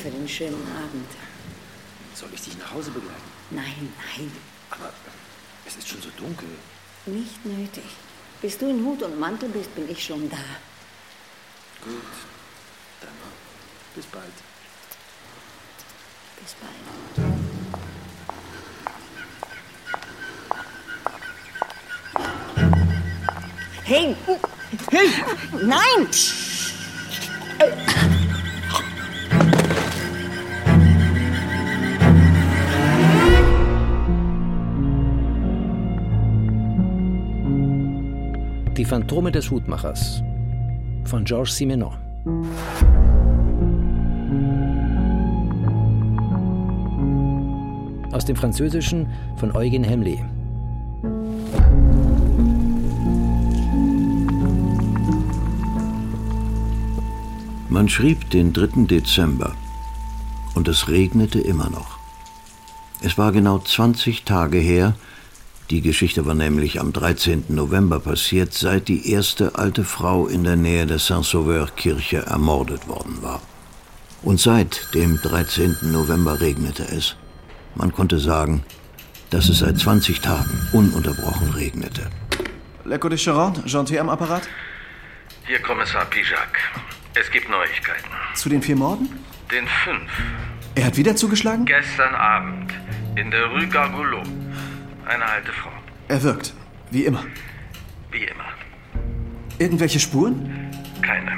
für den schönen Abend. Soll ich dich nach Hause begleiten? Nein. Aber es ist schon so dunkel. Nicht nötig. Bis du in Hut und Mantel bist, bin ich schon da. Gut, dann bis bald. Bis bald. Hey! Hey! Nein! Die Phantome des Hutmachers von Georges Simenon. Aus dem Französischen von Eugen Hemley. Man schrieb den 3. Dezember und es regnete immer noch. Es war genau 20 Tage her, die Geschichte war nämlich am 13. November passiert, seit die erste alte Frau in der Nähe der Saint-Sauveur-Kirche ermordet worden war. Und seit dem 13. November regnete es. Man konnte sagen, dass es seit 20 Tagen ununterbrochen regnete. L'Echo de Charente, Janté am Apparat? Hier Kommissar Pijac. Es gibt Neuigkeiten. Zu den 4 Morden? Den 5. Er hat wieder zugeschlagen? Gestern Abend in der Rue Gargoulot. Eine alte Frau. Er wirkt, wie immer. Wie immer. Irgendwelche Spuren? Keine.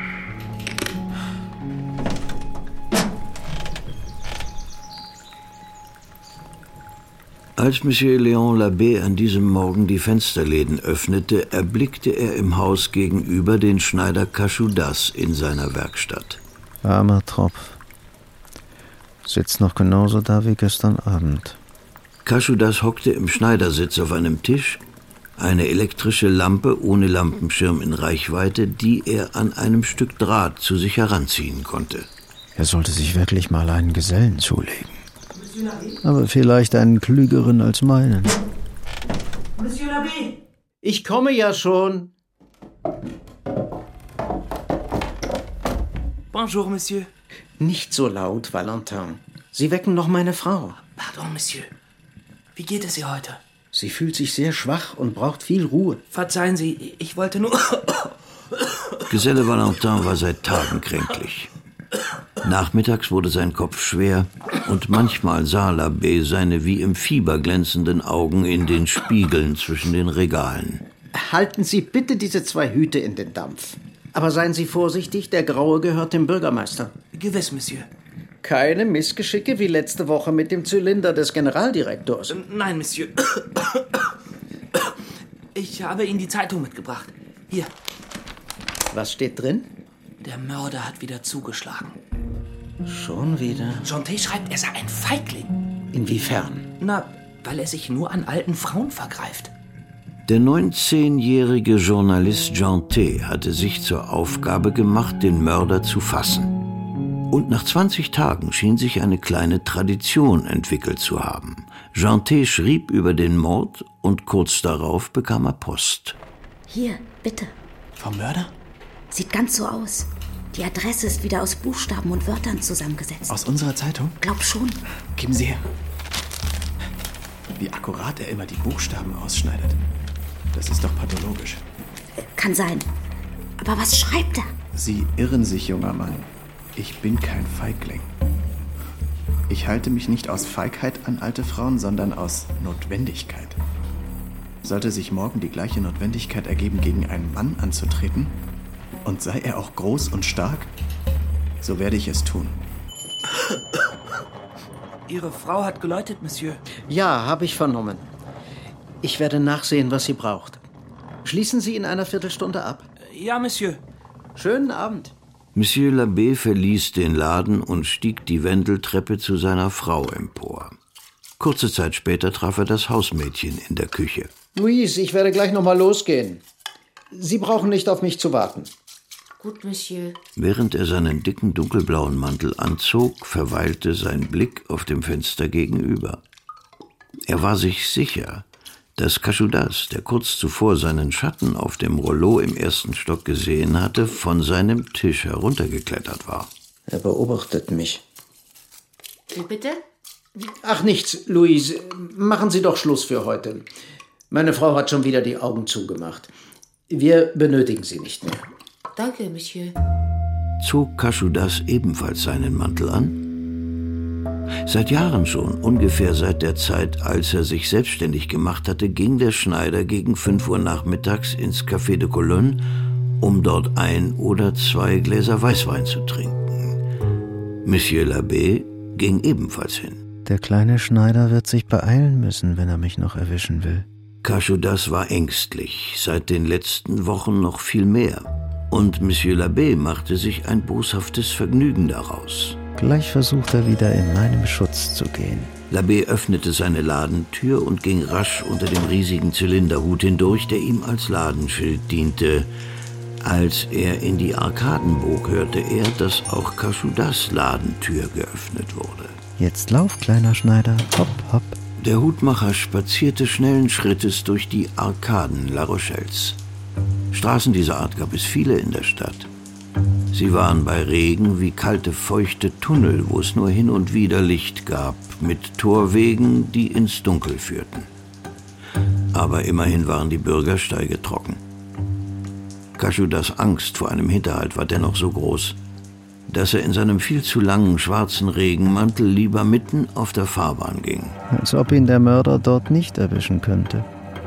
Als Monsieur Léon Labbé an diesem Morgen die Fensterläden öffnete, erblickte er im Haus gegenüber den Schneider Cachodas in seiner Werkstatt. Armer Tropf. Sitzt noch genauso da wie gestern Abend. Cachodas hockte im Schneidersitz auf einem Tisch, eine elektrische Lampe ohne Lampenschirm in Reichweite, die er an einem Stück Draht zu sich heranziehen konnte. Er sollte sich wirklich mal einen Gesellen zulegen. Aber vielleicht einen klügeren als meinen. Monsieur Labbé! Ich komme ja schon. Bonjour, Monsieur. Nicht so laut, Valentin. Sie wecken noch meine Frau. Pardon, Monsieur. Wie geht es ihr heute? Sie fühlt sich sehr schwach und braucht viel Ruhe. Verzeihen Sie, ich wollte nur... Geselle Valentin war seit Tagen kränklich. Nachmittags wurde sein Kopf schwer und manchmal sah Labbé seine wie im Fieber glänzenden Augen in den Spiegeln zwischen den Regalen. Halten Sie bitte diese 2 Hüte in den Dampf. Aber seien Sie vorsichtig, der Graue gehört dem Bürgermeister. Gewiss, Monsieur. Keine Missgeschicke wie letzte Woche mit dem Zylinder des Generaldirektors. Nein, Monsieur. Ich habe Ihnen die Zeitung mitgebracht. Hier. Was steht drin? Der Mörder hat wieder zugeschlagen. Schon wieder? Janté schreibt, er sei ein Feigling. Inwiefern? Na, weil er sich nur an alten Frauen vergreift. Der 19-jährige Journalist Janté hatte sich zur Aufgabe gemacht, den Mörder zu fassen. Und nach 20 Tagen schien sich eine kleine Tradition entwickelt zu haben. Janté schrieb über den Mord und kurz darauf bekam er Post. Hier, bitte. Vom Mörder? Sieht ganz so aus. Die Adresse ist wieder aus Buchstaben und Wörtern zusammengesetzt. Aus unserer Zeitung? Glaub schon. Geben Sie her. Wie akkurat er immer die Buchstaben ausschneidet. Das ist doch pathologisch. Kann sein. Aber was schreibt er? Sie irren sich, junger Mann. Ich bin kein Feigling. Ich halte mich nicht aus Feigheit an alte Frauen, sondern aus Notwendigkeit. Sollte sich morgen die gleiche Notwendigkeit ergeben, gegen einen Mann anzutreten, und sei er auch groß und stark, so werde ich es tun. Ihre Frau hat geläutet, Monsieur. Ja, habe ich vernommen. Ich werde nachsehen, was sie braucht. Schließen Sie in einer Viertelstunde ab. Ja, Monsieur. Schönen Abend. Monsieur Labbé verließ den Laden und stieg die Wendeltreppe zu seiner Frau empor. Kurze Zeit später traf er das Hausmädchen in der Küche. Louise, ich werde gleich noch mal losgehen. Sie brauchen nicht auf mich zu warten. Gut, Monsieur. Während er seinen dicken dunkelblauen Mantel anzog, verweilte sein Blick auf dem Fenster gegenüber. Er war sich sicher, dass Cachodas, der kurz zuvor seinen Schatten auf dem Rollo im 1. Stock gesehen hatte, von seinem Tisch heruntergeklettert war. Er beobachtet mich. Wie bitte? Ach, nichts, Louise. Machen Sie doch Schluss für heute. Meine Frau hat schon wieder die Augen zugemacht. Wir benötigen Sie nicht mehr. Danke, Monsieur. Zog Kaschudas ebenfalls seinen Mantel an? Seit Jahren schon, ungefähr seit der Zeit, als er sich selbstständig gemacht hatte, ging der Schneider gegen 5 Uhr nachmittags ins Café de Cologne, um dort 1 oder 2 Gläser Weißwein zu trinken. Monsieur l'Abbé ging ebenfalls hin. Der kleine Schneider wird sich beeilen müssen, wenn er mich noch erwischen will. Kaschudas war ängstlich, seit den letzten Wochen noch viel mehr. Und Monsieur l'Abbé machte sich ein boshaftes Vergnügen daraus. Gleich versucht er wieder in meinem Schutz zu gehen. L'Abbé öffnete seine Ladentür und ging rasch unter dem riesigen Zylinderhut hindurch, der ihm als Ladenschild diente. Als er in die Arkaden bog, hörte er, dass auch Kaschudas Ladentür geöffnet wurde. Jetzt lauf, kleiner Schneider, hopp, hopp. Der Hutmacher spazierte schnellen Schrittes durch die Arkaden La Rochelles. Straßen dieser Art gab es viele in der Stadt. Sie waren bei Regen wie kalte, feuchte Tunnel, wo es nur hin und wieder Licht gab, mit Torwegen, die ins Dunkel führten. Aber immerhin waren die Bürgersteige trocken. Kaschudas Angst vor einem Hinterhalt war dennoch so groß, dass er in seinem viel zu langen schwarzen Regenmantel lieber mitten auf der Fahrbahn ging. Als ob ihn der Mörder dort nicht erwischen könnte.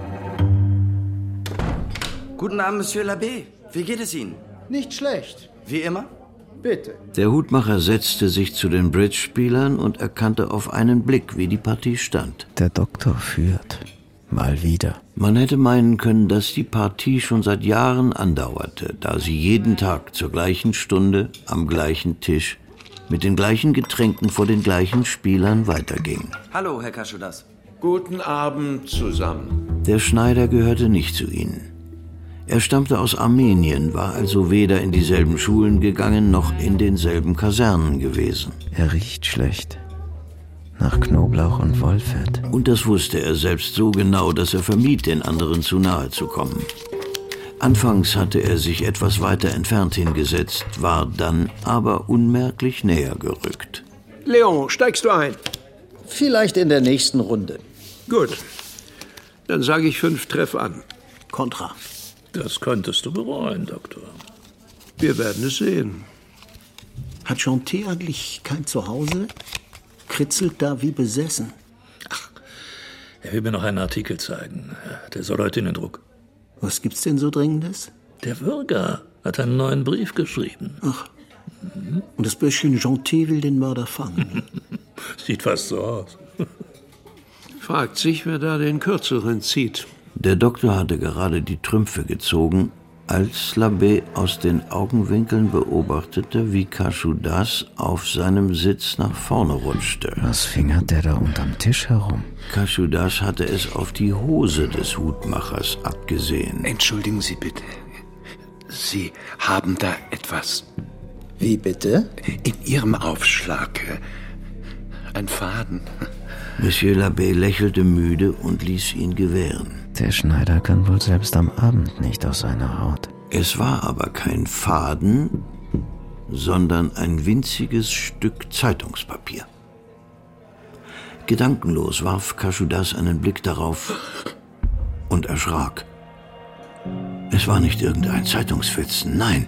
Guten Abend, Monsieur l'Abbé. Wie geht es Ihnen? Nicht schlecht. Wie immer? Bitte. Der Hutmacher setzte sich zu den Bridge-Spielern und erkannte auf einen Blick, wie die Partie stand. Der Doktor führt. Mal wieder. Man hätte meinen können, dass die Partie schon seit Jahren andauerte, da sie jeden Tag zur gleichen Stunde am gleichen Tisch mit den gleichen Getränken vor den gleichen Spielern weiterging. Hallo, Herr Kaschudas. Guten Abend zusammen. Der Schneider gehörte nicht zu ihnen. Er stammte aus Armenien, war also weder in dieselben Schulen gegangen, noch in denselben Kasernen gewesen. Er riecht schlecht. Nach Knoblauch und Wollfett. Und das wusste er selbst so genau, dass er vermied, den anderen zu nahe zu kommen. Anfangs hatte er sich etwas weiter entfernt hingesetzt, war dann aber unmerklich näher gerückt. Leon, steigst du ein? Vielleicht in der nächsten Runde. Gut. Dann sage ich 5 Treff an. Kontra. Das könntest du bereuen, Doktor. Wir werden es sehen. Hat Jean-T eigentlich kein Zuhause? Kritzelt da wie besessen. Ach, er will mir noch einen Artikel zeigen. Der soll heute in den Druck. Was gibt's denn so Dringendes? Der Würger hat einen neuen Brief geschrieben. Ach, und das Bürschchen Jean-T will den Mörder fangen. Sieht fast so aus. Fragt sich, wer da den Kürzeren zieht. Der Doktor hatte gerade die Trümpfe gezogen, als l'Abbé aus den Augenwinkeln beobachtete, wie Kaschudas auf seinem Sitz nach vorne rutschte. Was fingert der da unterm Tisch herum? Kaschudas hatte es auf die Hose des Hutmachers abgesehen. Entschuldigen Sie bitte. Sie haben da etwas. Wie bitte? In Ihrem Aufschlag. Ein Faden. Monsieur l'Abbé lächelte müde und ließ ihn gewähren. Der Schneider kann wohl selbst am Abend nicht aus seiner Haut. Es war aber kein Faden, sondern ein winziges Stück Zeitungspapier. Gedankenlos warf Kaschudas einen Blick darauf und erschrak. Es war nicht irgendein Zeitungsfetzen, nein.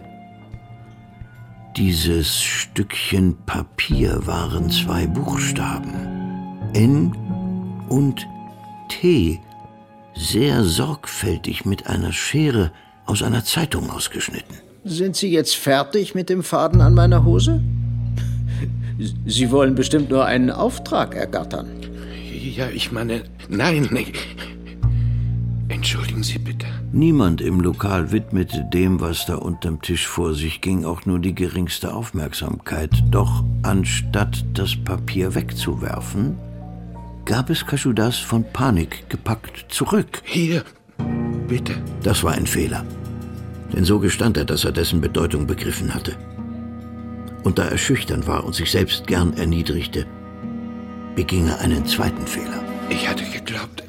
Dieses Stückchen Papier waren 2 Buchstaben. N und T, sehr sorgfältig mit einer Schere aus einer Zeitung ausgeschnitten. Sind Sie jetzt fertig mit dem Faden an meiner Hose? Sie wollen bestimmt nur einen Auftrag ergattern. Ja, ich meine, nein. Entschuldigen Sie bitte. Niemand im Lokal widmete dem, was da unterm Tisch vor sich ging, auch nur die geringste Aufmerksamkeit. Doch anstatt das Papier wegzuwerfen, gab es Kaschudas von Panik gepackt zurück. Hier, bitte. Das war ein Fehler. Denn so gestand er, dass er dessen Bedeutung begriffen hatte. Und da er schüchtern war und sich selbst gern erniedrigte, beging er einen zweiten Fehler. Ich hatte geglaubt,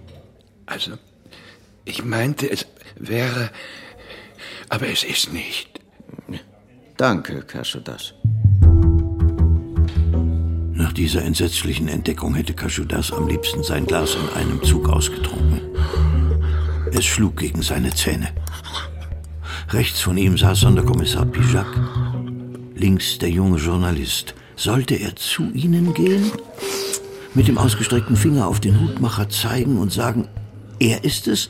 ich meinte, es wäre, aber es ist nicht. Danke, Kaschudas. Nach dieser entsetzlichen Entdeckung hätte Cachudas am liebsten sein Glas in einem Zug ausgetrunken. Es schlug gegen seine Zähne. Rechts von ihm saß Sonderkommissar Pijac, links der junge Journalist. Sollte er zu ihnen gehen? Mit dem ausgestreckten Finger auf den Hutmacher zeigen und sagen, er ist es?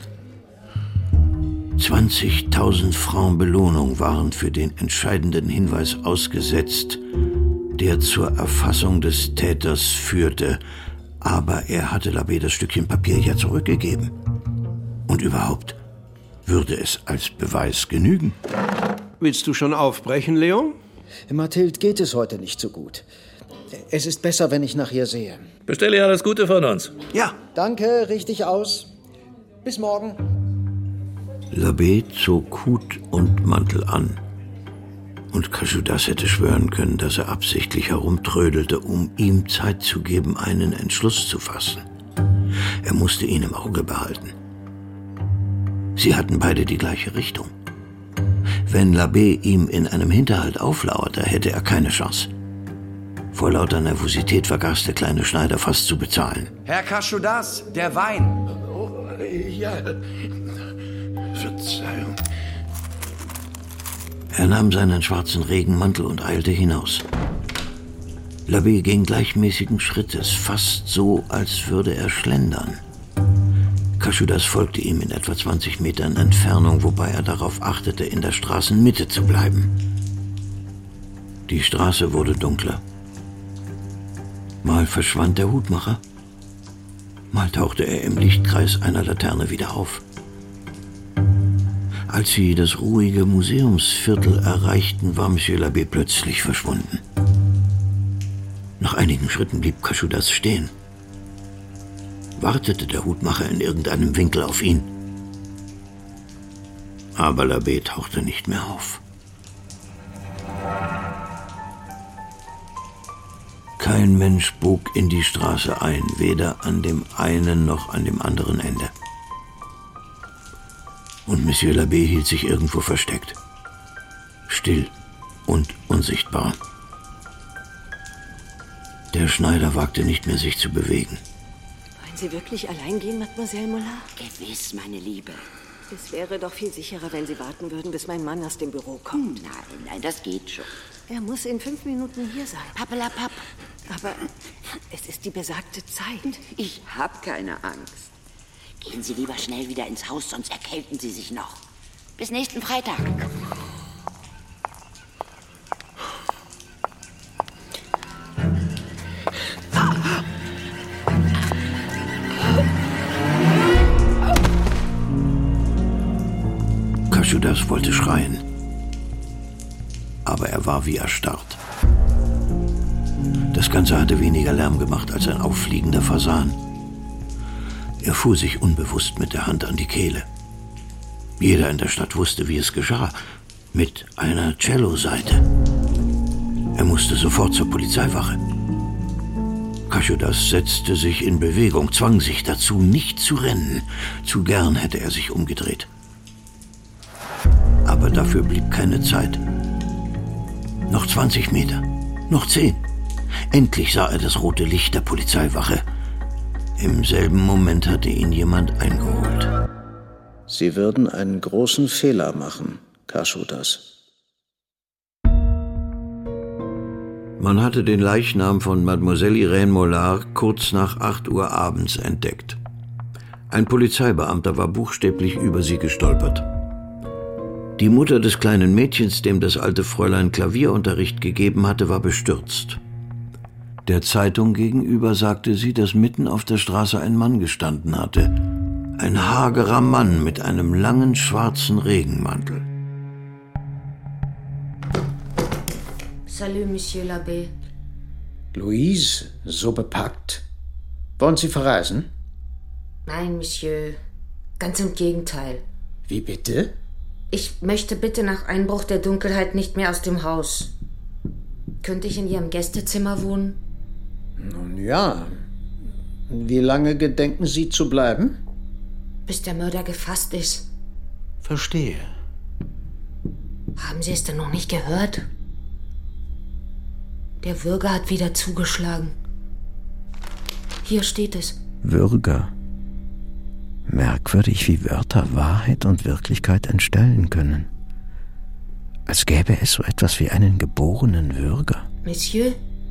20.000 Francs Belohnung waren für den entscheidenden Hinweis ausgesetzt, der zur Erfassung des Täters führte. Aber er hatte Labbé das Stückchen Papier ja zurückgegeben. Und überhaupt, würde es als Beweis genügen? Willst du schon aufbrechen, Leon? Mathilde geht es heute nicht so gut. Es ist besser, wenn ich nach ihr sehe. Bestelle ihr alles Gute von uns. Ja. Danke, richtig aus. Bis morgen. Labbé zog Hut und Mantel an. Und Cachudas hätte schwören können, dass er absichtlich herumtrödelte, um ihm Zeit zu geben, einen Entschluss zu fassen. Er musste ihn im Auge behalten. Sie hatten beide die gleiche Richtung. Wenn Labbé ihm in einem Hinterhalt auflauerte, hätte er keine Chance. Vor lauter Nervosität vergaß der kleine Schneider fast zu bezahlen. Herr Cachudas, der Wein. Oh, ja. Verzeihung. Er nahm seinen schwarzen Regenmantel und eilte hinaus. Labbé ging gleichmäßigen Schrittes, fast so, als würde er schlendern. Cachudas folgte ihm in etwa 20 Metern Entfernung, wobei er darauf achtete, in der Straßenmitte zu bleiben. Die Straße wurde dunkler. Mal verschwand der Hutmacher, mal tauchte er im Lichtkreis einer Laterne wieder auf. Als sie das ruhige Museumsviertel erreichten, war Monsieur Labbé plötzlich verschwunden. Nach einigen Schritten blieb Cachudas stehen. Wartete der Hutmacher in irgendeinem Winkel auf ihn. Aber Labbé tauchte nicht mehr auf. Kein Mensch bog in die Straße ein, weder an dem einen noch an dem anderen Ende. Und Monsieur Labbé hielt sich irgendwo versteckt. Still und unsichtbar. Der Schneider wagte nicht mehr, sich zu bewegen. Wollen Sie wirklich allein gehen, Mademoiselle Mollard? Gewiss, meine Liebe. Es wäre doch viel sicherer, wenn Sie warten würden, bis mein Mann aus dem Büro kommt. Nein, das geht schon. Er muss in 5 Minuten hier sein. Pappelapapp. Aber es ist die besagte Zeit. Ich hab keine Angst. Gehen Sie lieber schnell wieder ins Haus, sonst erkälten Sie sich noch. Bis nächsten Freitag. Cachudas wollte schreien, aber er war wie erstarrt. Das Ganze hatte weniger Lärm gemacht als ein auffliegender Fasan. Er fuhr sich unbewusst mit der Hand an die Kehle. Jeder in der Stadt wusste, wie es geschah. Mit einer Cellosaite. Er musste sofort zur Polizeiwache. Cachudas setzte sich in Bewegung, zwang sich dazu, nicht zu rennen. Zu gern hätte er sich umgedreht. Aber dafür blieb keine Zeit. Noch 20 Meter, noch 10. Endlich sah er das rote Licht der Polizeiwache. Im selben Moment hatte ihn jemand eingeholt. Sie würden einen großen Fehler machen, Cachudas. Man hatte den Leichnam von Mademoiselle Irène Mollard kurz nach 8 Uhr abends entdeckt. Ein Polizeibeamter war buchstäblich über sie gestolpert. Die Mutter des kleinen Mädchens, dem das alte Fräulein Klavierunterricht gegeben hatte, war bestürzt. Der Zeitung gegenüber sagte sie, dass mitten auf der Straße ein Mann gestanden hatte. Ein hagerer Mann mit einem langen schwarzen Regenmantel. Salut, Monsieur Labbé. Louise, so bepackt. Wollen Sie verreisen? Nein, Monsieur. Ganz im Gegenteil. Wie bitte? Ich möchte bitte nach Einbruch der Dunkelheit nicht mehr aus dem Haus. Könnte ich in Ihrem Gästezimmer wohnen? Nun ja. Wie lange gedenken Sie zu bleiben? Bis der Mörder gefasst ist. Verstehe. Haben Sie es denn noch nicht gehört? Der Würger hat wieder zugeschlagen. Hier steht es. Würger. Merkwürdig, wie Wörter Wahrheit und Wirklichkeit entstellen können. Als gäbe es so etwas wie einen geborenen Würger. Monsieur?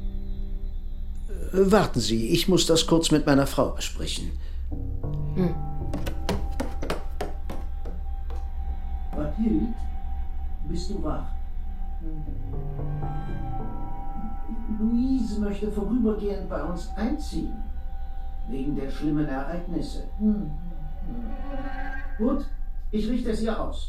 Warten Sie, ich muss das kurz mit meiner Frau besprechen. Mathilde, bist du wach? Louise möchte vorübergehend bei uns einziehen. Wegen der schlimmen Ereignisse. Gut, ich richte es ihr aus.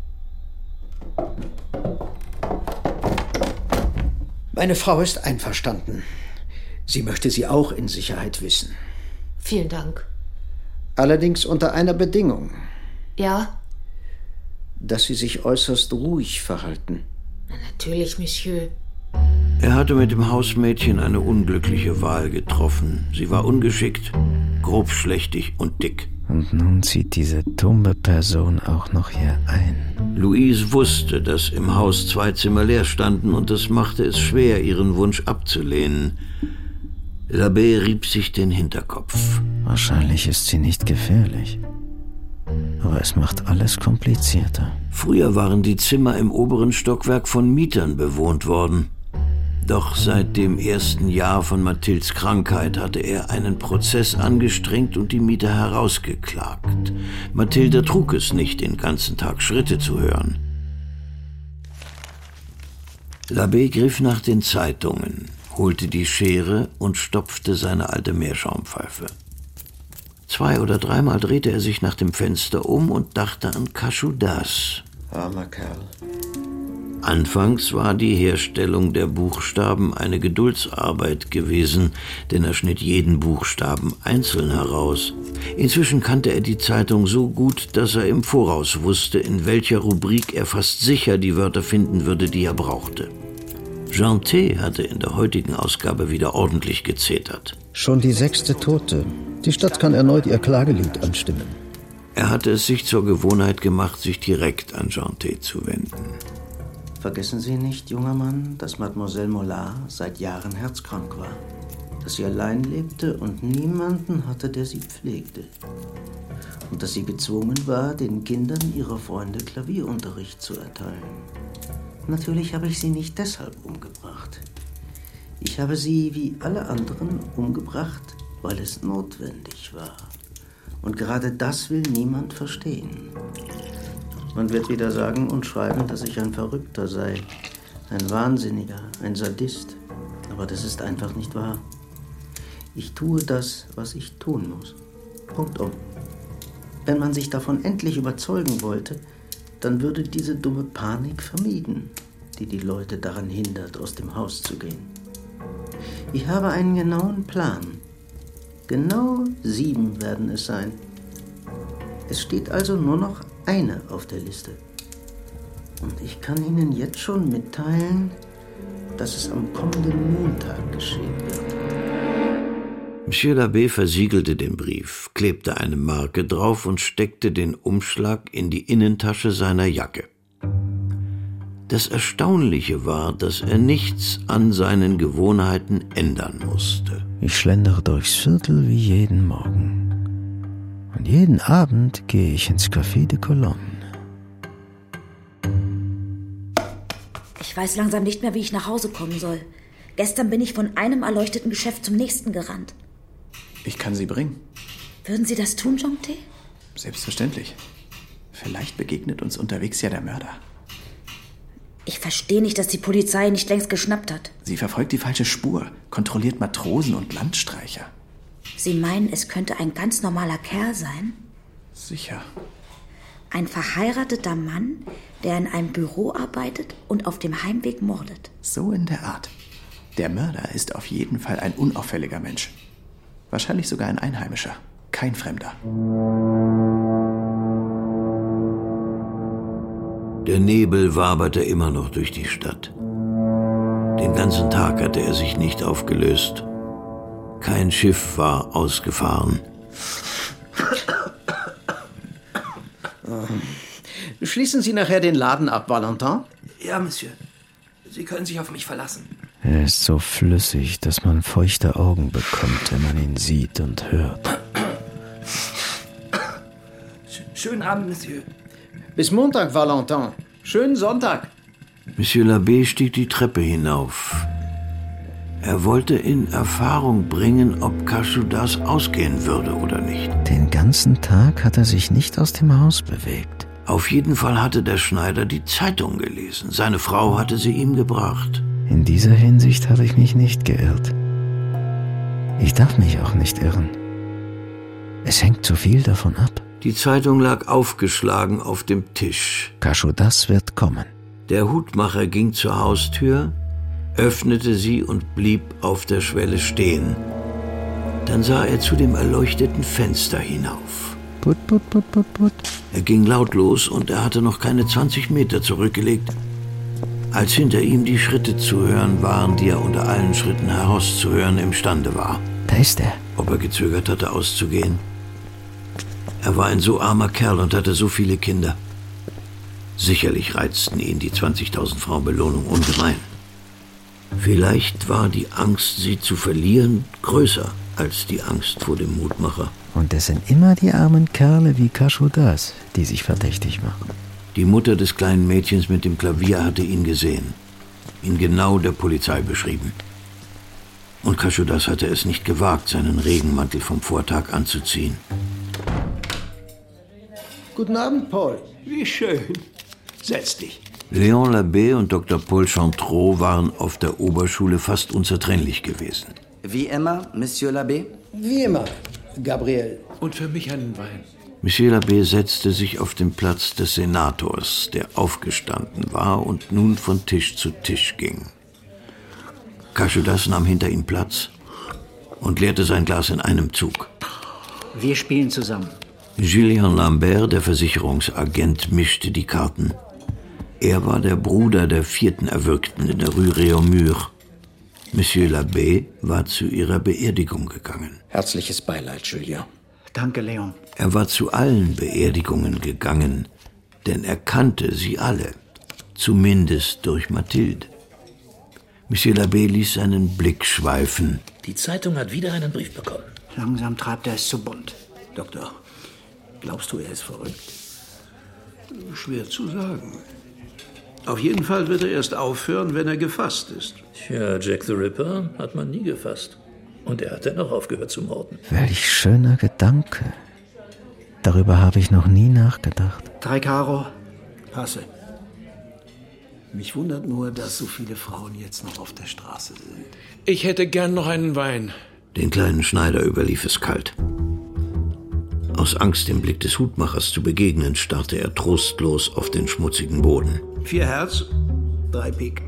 Meine Frau ist einverstanden. Sie möchte Sie auch in Sicherheit wissen. Vielen Dank. Allerdings unter einer Bedingung. Ja? Dass Sie sich äußerst ruhig verhalten. Natürlich, Monsieur. Er hatte mit dem Hausmädchen eine unglückliche Wahl getroffen. Sie war ungeschickt, grobschlächtig und dick. Und nun zieht diese dumme Person auch noch hier ein. Louise wusste, dass im Haus 2 Zimmer leer standen und es machte es schwer, ihren Wunsch abzulehnen. L'Abbé rieb sich den Hinterkopf. Wahrscheinlich ist sie nicht gefährlich. Aber es macht alles komplizierter. Früher waren die Zimmer im oberen Stockwerk von Mietern bewohnt worden. Doch seit dem ersten Jahr von Mathildes Krankheit hatte er einen Prozess angestrengt und die Mieter herausgeklagt. Mathilde trug es nicht, den ganzen Tag Schritte zu hören. L'Abbé griff nach den Zeitungen, holte die Schere und stopfte seine alte Meerschaumpfeife. 2- oder 3-mal drehte er sich nach dem Fenster um und dachte an Cachodas. Armer Kerl. Anfangs war die Herstellung der Buchstaben eine Geduldsarbeit gewesen, denn er schnitt jeden Buchstaben einzeln heraus. Inzwischen kannte er die Zeitung so gut, dass er im Voraus wusste, in welcher Rubrik er fast sicher die Wörter finden würde, die er brauchte. Jeantet hatte in der heutigen Ausgabe wieder ordentlich gezetert. Schon die 6. Tote. Die Stadt kann erneut ihr Klagelied anstimmen. Er hatte es sich zur Gewohnheit gemacht, sich direkt an Jeantet zu wenden. Vergessen Sie nicht, junger Mann, dass Mademoiselle Mollard seit Jahren herzkrank war. Dass sie allein lebte und niemanden hatte, der sie pflegte. Und dass sie gezwungen war, den Kindern ihrer Freunde Klavierunterricht zu erteilen. Natürlich habe ich sie nicht deshalb umgebracht. Ich habe sie, wie alle anderen, umgebracht, weil es notwendig war. Und gerade das will niemand verstehen. Man wird wieder sagen und schreiben, dass ich ein Verrückter sei, ein Wahnsinniger, ein Sadist. Aber das ist einfach nicht wahr. Ich tue das, was ich tun muss. Punktum. Wenn man sich davon endlich überzeugen wollte, dann würde diese dumme Panik vermieden, die die Leute daran hindert, aus dem Haus zu gehen. Ich habe einen genauen Plan. Genau 7 werden es sein. Es steht also nur noch eine auf der Liste. Und ich kann Ihnen jetzt schon mitteilen, dass es am kommenden Montag geschehen wird. Monsieur l'Abbé versiegelte den Brief, klebte eine Marke drauf und steckte den Umschlag in die Innentasche seiner Jacke. Das Erstaunliche war, dass er nichts an seinen Gewohnheiten ändern musste. Ich schlendere durchs Viertel wie jeden Morgen. Und jeden Abend gehe ich ins Café de Colonne. Ich weiß langsam nicht mehr, wie ich nach Hause kommen soll. Gestern bin ich von einem erleuchteten Geschäft zum nächsten gerannt. Ich kann Sie bringen. Würden Sie das tun, Jeantet? Selbstverständlich. Vielleicht begegnet uns unterwegs ja der Mörder. Ich verstehe nicht, dass die Polizei nicht längst geschnappt hat. Sie verfolgt die falsche Spur, kontrolliert Matrosen und Landstreicher. Sie meinen, es könnte ein ganz normaler Kerl sein? Sicher. Ein verheirateter Mann, der in einem Büro arbeitet und auf dem Heimweg mordet. So in der Art. Der Mörder ist auf jeden Fall ein unauffälliger Mensch. Wahrscheinlich sogar ein Einheimischer, kein Fremder. Der Nebel waberte immer noch durch die Stadt. Den ganzen Tag hatte er sich nicht aufgelöst. Kein Schiff war ausgefahren. Schließen Sie nachher den Laden ab, Valentin? Ja, Monsieur. Sie können sich auf mich verlassen. Er ist so flüssig, dass man feuchte Augen bekommt, wenn man ihn sieht und hört. Schönen Abend, Monsieur. Bis Montag, Valentin. Schönen Sonntag. Monsieur l'Abbé stieg die Treppe hinauf. Er wollte in Erfahrung bringen, ob Cachodas ausgehen würde oder nicht. Den ganzen Tag hat er sich nicht aus dem Haus bewegt. Auf jeden Fall hatte der Schneider die Zeitung gelesen. Seine Frau hatte sie ihm gebracht. In dieser Hinsicht habe ich mich nicht geirrt. Ich darf mich auch nicht irren. Es hängt zu viel davon ab. Die Zeitung lag aufgeschlagen auf dem Tisch. Cachodas wird kommen. Der Hutmacher ging zur Haustür, öffnete sie und blieb auf der Schwelle stehen. Dann sah er zu dem erleuchteten Fenster hinauf. Put, put, put, put, put. Er ging lautlos und er hatte noch keine 20 Meter zurückgelegt, als hinter ihm die Schritte zu hören waren, die er unter allen Schritten herauszuhören imstande war. Da ist er. Ob er gezögert hatte, auszugehen? Er war ein so armer Kerl und hatte so viele Kinder. Sicherlich reizten ihn die 20.000 Francs Belohnung ungemein. Vielleicht war die Angst, sie zu verlieren, größer als die Angst vor dem Mutmacher. Und es sind immer die armen Kerle wie Cachodas, die sich verdächtig machen. Die Mutter des kleinen Mädchens mit dem Klavier hatte ihn gesehen, ihn genau der Polizei beschrieben. Und Cachodas hatte es nicht gewagt, seinen Regenmantel vom Vortag anzuziehen. Guten Abend, Paul. Wie schön. Setz dich. Léon l'Abbé und Dr. Paul Chantreau waren auf der Oberschule fast unzertrennlich gewesen. Wie immer, Monsieur l'Abbé? Wie immer, Gabriel. Und für mich einen Wein. Monsieur l'Abbé setzte sich auf den Platz des Senators, der aufgestanden war und nun von Tisch zu Tisch ging. Cachodas nahm hinter ihm Platz und leerte sein Glas in einem Zug. Wir spielen zusammen. Julien Lambert, der Versicherungsagent, mischte die Karten. Er war der Bruder der 4. Erwürgten in der Rue Réaumur. Monsieur l'Abbé war zu ihrer Beerdigung gegangen. Herzliches Beileid, Julien. Danke, Leon. Er war zu allen Beerdigungen gegangen, denn er kannte sie alle, zumindest durch Mathilde. Monsieur l'Abbé ließ seinen Blick schweifen. Die Zeitung hat wieder einen Brief bekommen. Langsam treibt er es zu bunt. Doktor, glaubst du, er ist verrückt? Schwer zu sagen. Auf jeden Fall wird er erst aufhören, wenn er gefasst ist. Tja, Jack the Ripper hat man nie gefasst. Und er hat dennoch aufgehört zu morden. Welch schöner Gedanke. Darüber habe ich noch nie nachgedacht. 3 Karo. Passe. Mich wundert nur, dass so viele Frauen jetzt noch auf der Straße sind. Ich hätte gern noch einen Wein. Den kleinen Schneider überlief es kalt. Aus Angst, dem Blick des Hutmachers zu begegnen, starrte er trostlos auf den schmutzigen Boden. 4 Herz, 3 Pik.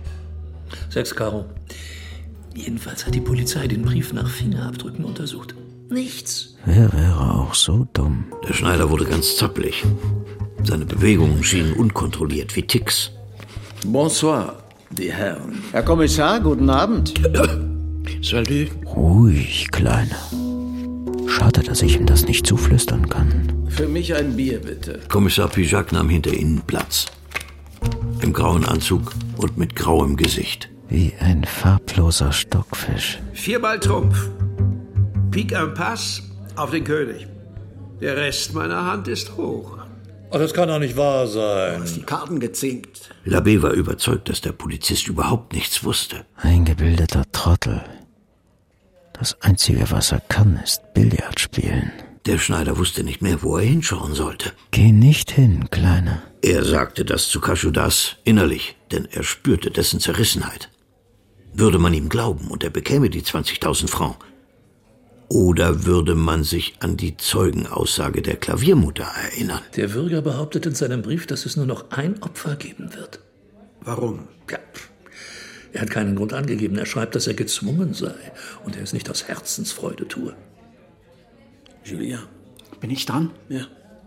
6 Karo. Jedenfalls hat die Polizei den Brief nach Fingerabdrücken untersucht. Nichts. Wer wäre auch so dumm? Der Schneider wurde ganz zappelig. Seine Bewegungen schienen unkontrolliert wie Ticks. Bonsoir, die Herren. Herr Kommissar, guten Abend. Salut. Ruhig, Kleiner. Schade, dass ich ihm das nicht zuflüstern kann. Für mich ein Bier, bitte. Kommissar Pijac nahm hinter ihnen Platz. Im grauen Anzug und mit grauem Gesicht. Wie ein farbloser Stockfisch. 4-mal Trumpf. Pik Impasse auf den König. Der Rest meiner Hand ist hoch. Oh, das kann doch nicht wahr sein. Du hast die Karten gezinkt. L'Abbé war überzeugt, dass der Polizist überhaupt nichts wusste. Eingebildeter Trottel. Das Einzige, was er kann, ist Billard spielen. Der Schneider wusste nicht mehr, wo er hinschauen sollte. Geh nicht hin, Kleiner. Er sagte das zu Cachodas innerlich, denn er spürte dessen Zerrissenheit. Würde man ihm glauben und er bekäme die 20.000 Francs? Oder würde man sich an die Zeugenaussage der Klaviermutter erinnern? Der Würger behauptet in seinem Brief, dass es nur noch ein Opfer geben wird. Warum? Ja, er hat keinen Grund angegeben. Er schreibt, dass er gezwungen sei und er es nicht aus Herzensfreude tue. Julien. Bin ich dran? Ja.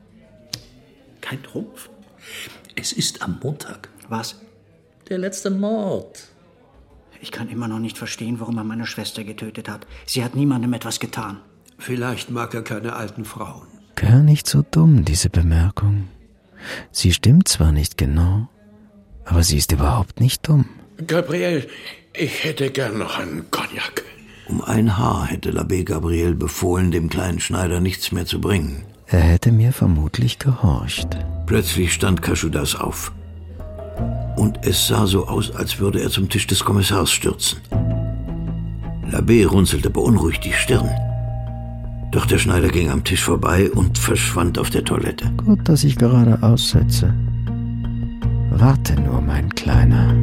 Kein Trumpf? Es ist am Montag. Was? Der letzte Mord. Ich kann immer noch nicht verstehen, warum er meine Schwester getötet hat. Sie hat niemandem etwas getan. Vielleicht mag er keine alten Frauen. Gar nicht so dumm, diese Bemerkung. Sie stimmt zwar nicht genau, aber sie ist überhaupt nicht dumm. Gabriel, Ich hätte gern noch einen Cognac. Um ein Haar hätte L'Abbé Gabriel befohlen, dem kleinen Schneider nichts mehr zu bringen. Er hätte mir vermutlich gehorcht. Plötzlich stand Cachudas auf. Und es sah so aus, als würde er zum Tisch des Kommissars stürzen. L'Abbé runzelte beunruhigt die Stirn. Doch der Schneider ging am Tisch vorbei und verschwand auf der Toilette. Gut, dass ich gerade aussetze. Warte nur, mein Kleiner.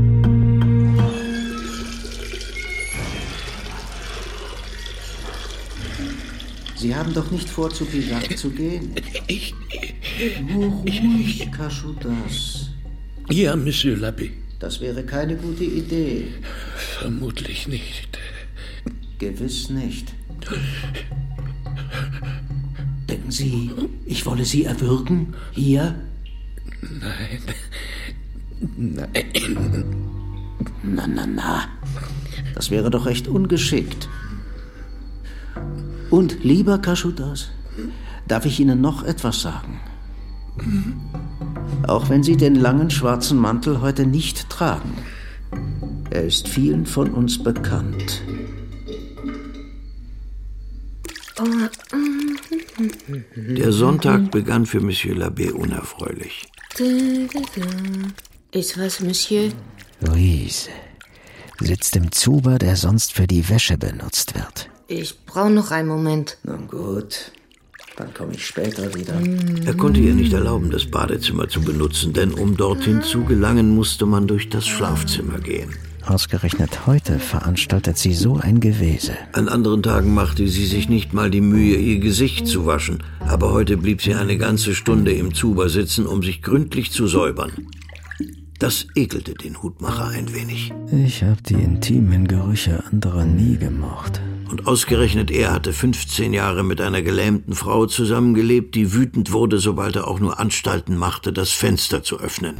Sie haben doch nicht vor, zu Pigalle zu gehen. Ruhig, Cachudas. Ja, Monsieur l'Abbé. Das wäre keine gute Idee. Vermutlich nicht. Gewiss nicht. Denken Sie, ich wolle Sie erwürgen? Hier? Nein. Na. Das wäre doch recht ungeschickt. Und, lieber Cachudas, darf ich Ihnen noch etwas sagen? Auch wenn Sie den langen schwarzen Mantel heute nicht tragen, er ist vielen von uns bekannt. Der Sonntag begann für Monsieur l'Abbé unerfreulich. Ist was, Monsieur? Louise sitzt im Zuber, der sonst für die Wäsche benutzt wird. Ich brauche noch einen Moment. Na gut, dann komme ich später wieder. Er konnte ihr nicht erlauben, das Badezimmer zu benutzen, denn um dorthin zu gelangen, musste man durch das Schlafzimmer gehen. Ausgerechnet heute veranstaltet sie so ein Gewese. An anderen Tagen machte sie sich nicht mal die Mühe, ihr Gesicht zu waschen. Aber heute blieb sie eine ganze Stunde im Zuber sitzen, um sich gründlich zu säubern. Das ekelte den Hutmacher ein wenig. Ich habe die intimen Gerüche anderer nie gemocht. Und ausgerechnet er hatte 15 Jahre mit einer gelähmten Frau zusammengelebt, die wütend wurde, sobald er auch nur Anstalten machte, das Fenster zu öffnen.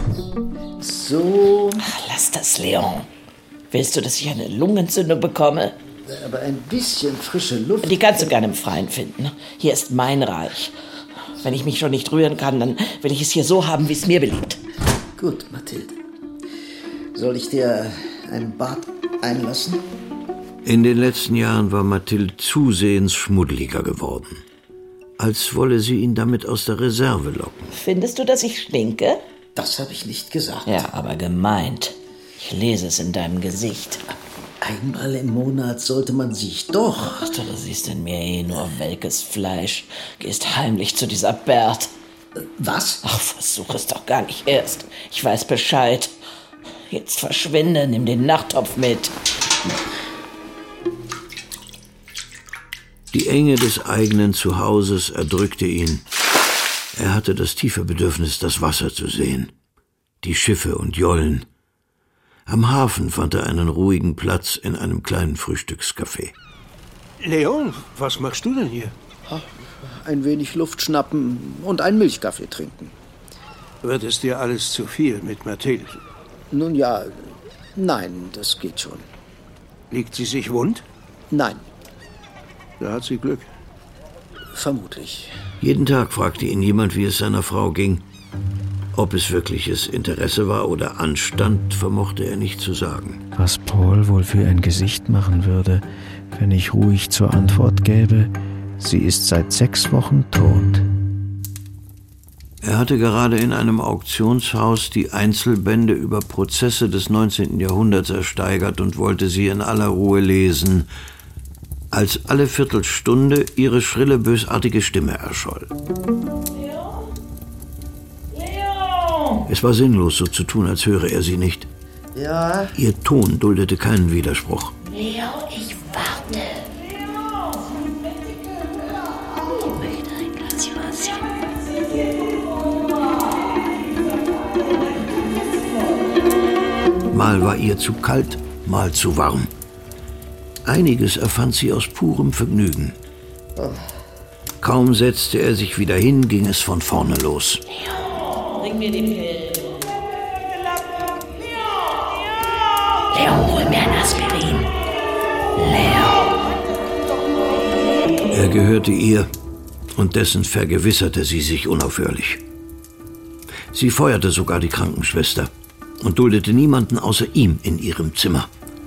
So. Ach, lass das, Leon. Willst du, dass ich eine Lungenentzündung bekomme? Aber ein bisschen frische Luft. Die kannst du gerne im Freien finden. Hier ist mein Reich. Wenn ich mich schon nicht rühren kann, dann will ich es hier so haben, wie es mir beliebt. Gut, Mathilde. Soll ich dir ein Bad einlassen? In den letzten Jahren war Mathilde zusehends schmuddeliger geworden. Als wolle sie ihn damit aus der Reserve locken. Findest du, dass ich stinke? Das habe ich nicht gesagt. Ja, aber gemeint. Ich lese es in deinem Gesicht. Einmal im Monat sollte man sich doch... Ach, du siehst in mir eh nur welkes Fleisch. Gehst heimlich zu dieser Bert. Was? Ach, versuch es doch gar nicht erst. Ich weiß Bescheid. Jetzt verschwinde, nimm den Nachttopf mit. Die Enge des eigenen Zuhauses erdrückte ihn. Er hatte das tiefe Bedürfnis, das Wasser zu sehen. Die Schiffe und Jollen. Am Hafen fand er einen ruhigen Platz in einem kleinen Frühstückscafé. Leon, was machst du denn hier? Ein wenig Luft schnappen und einen Milchkaffee trinken. Wird es dir alles zu viel mit Mathilde? Nun ja, nein, das geht schon. Liegt sie sich wund? Nein. Da hat sie Glück. Vermutlich. Jeden Tag fragte ihn jemand, wie es seiner Frau ging. Ob es wirkliches Interesse war oder Anstand, vermochte er nicht zu sagen. Was Paul wohl für ein Gesicht machen würde, wenn ich ruhig zur Antwort gäbe, sie ist seit 6 Wochen tot. Er hatte gerade in einem Auktionshaus die Einzelbände über Prozesse des 19. Jahrhunderts ersteigert und wollte sie in aller Ruhe lesen, als alle Viertelstunde ihre schrille, bösartige Stimme erscholl. Es war sinnlos, so zu tun, als höre er sie nicht. Ja? Ihr Ton duldete keinen Widerspruch. Leo, ich warte. Ich möchte ein Glas Wasser. Mal war ihr zu kalt, mal zu warm. Einiges erfand sie aus purem Vergnügen. Kaum setzte er sich wieder hin, ging es von vorne los. Bring mir die Pillen. Leo, hol mir ein Aspirin. Leo. Er gehörte ihr, und dessen vergewisserte sie sich unaufhörlich. Sie feuerte sogar die Krankenschwester und duldete niemanden außer ihm in ihrem Zimmer.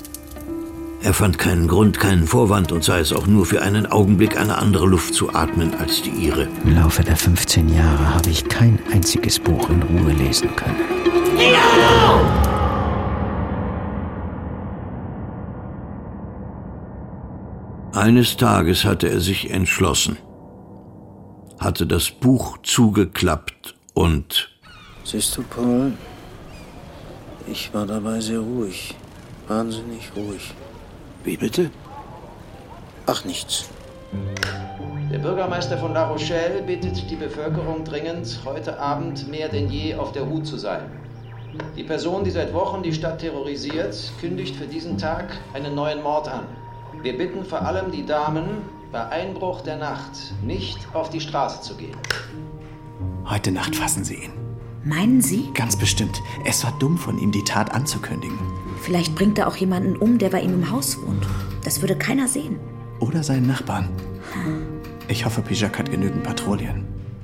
Er fand keinen Grund, keinen Vorwand und sei es auch nur für einen Augenblick eine andere Luft zu atmen als die ihre. Im Laufe der 15 Jahre habe ich kein einziges Buch in Ruhe lesen können. Eines Tages hatte er sich entschlossen, hatte das Buch zugeklappt und... Siehst du, Paul, ich war dabei sehr ruhig, wahnsinnig ruhig. Wie bitte? Ach, nichts. Der Bürgermeister von La Rochelle bittet die Bevölkerung dringend, heute Abend mehr denn je auf der Hut zu sein. Die Person, die seit Wochen die Stadt terrorisiert, kündigt für diesen Tag einen neuen Mord an. Wir bitten vor allem die Damen, bei Einbruch der Nacht nicht auf die Straße zu gehen. Heute Nacht fassen Sie ihn. Meinen Sie? Ganz bestimmt. Es war dumm von ihm, die Tat anzukündigen. Vielleicht bringt er auch jemanden um, der bei ihm im Haus wohnt. Das würde keiner sehen. Oder seinen Nachbarn. Ich hoffe, Pijac hat genügend Patrouillen.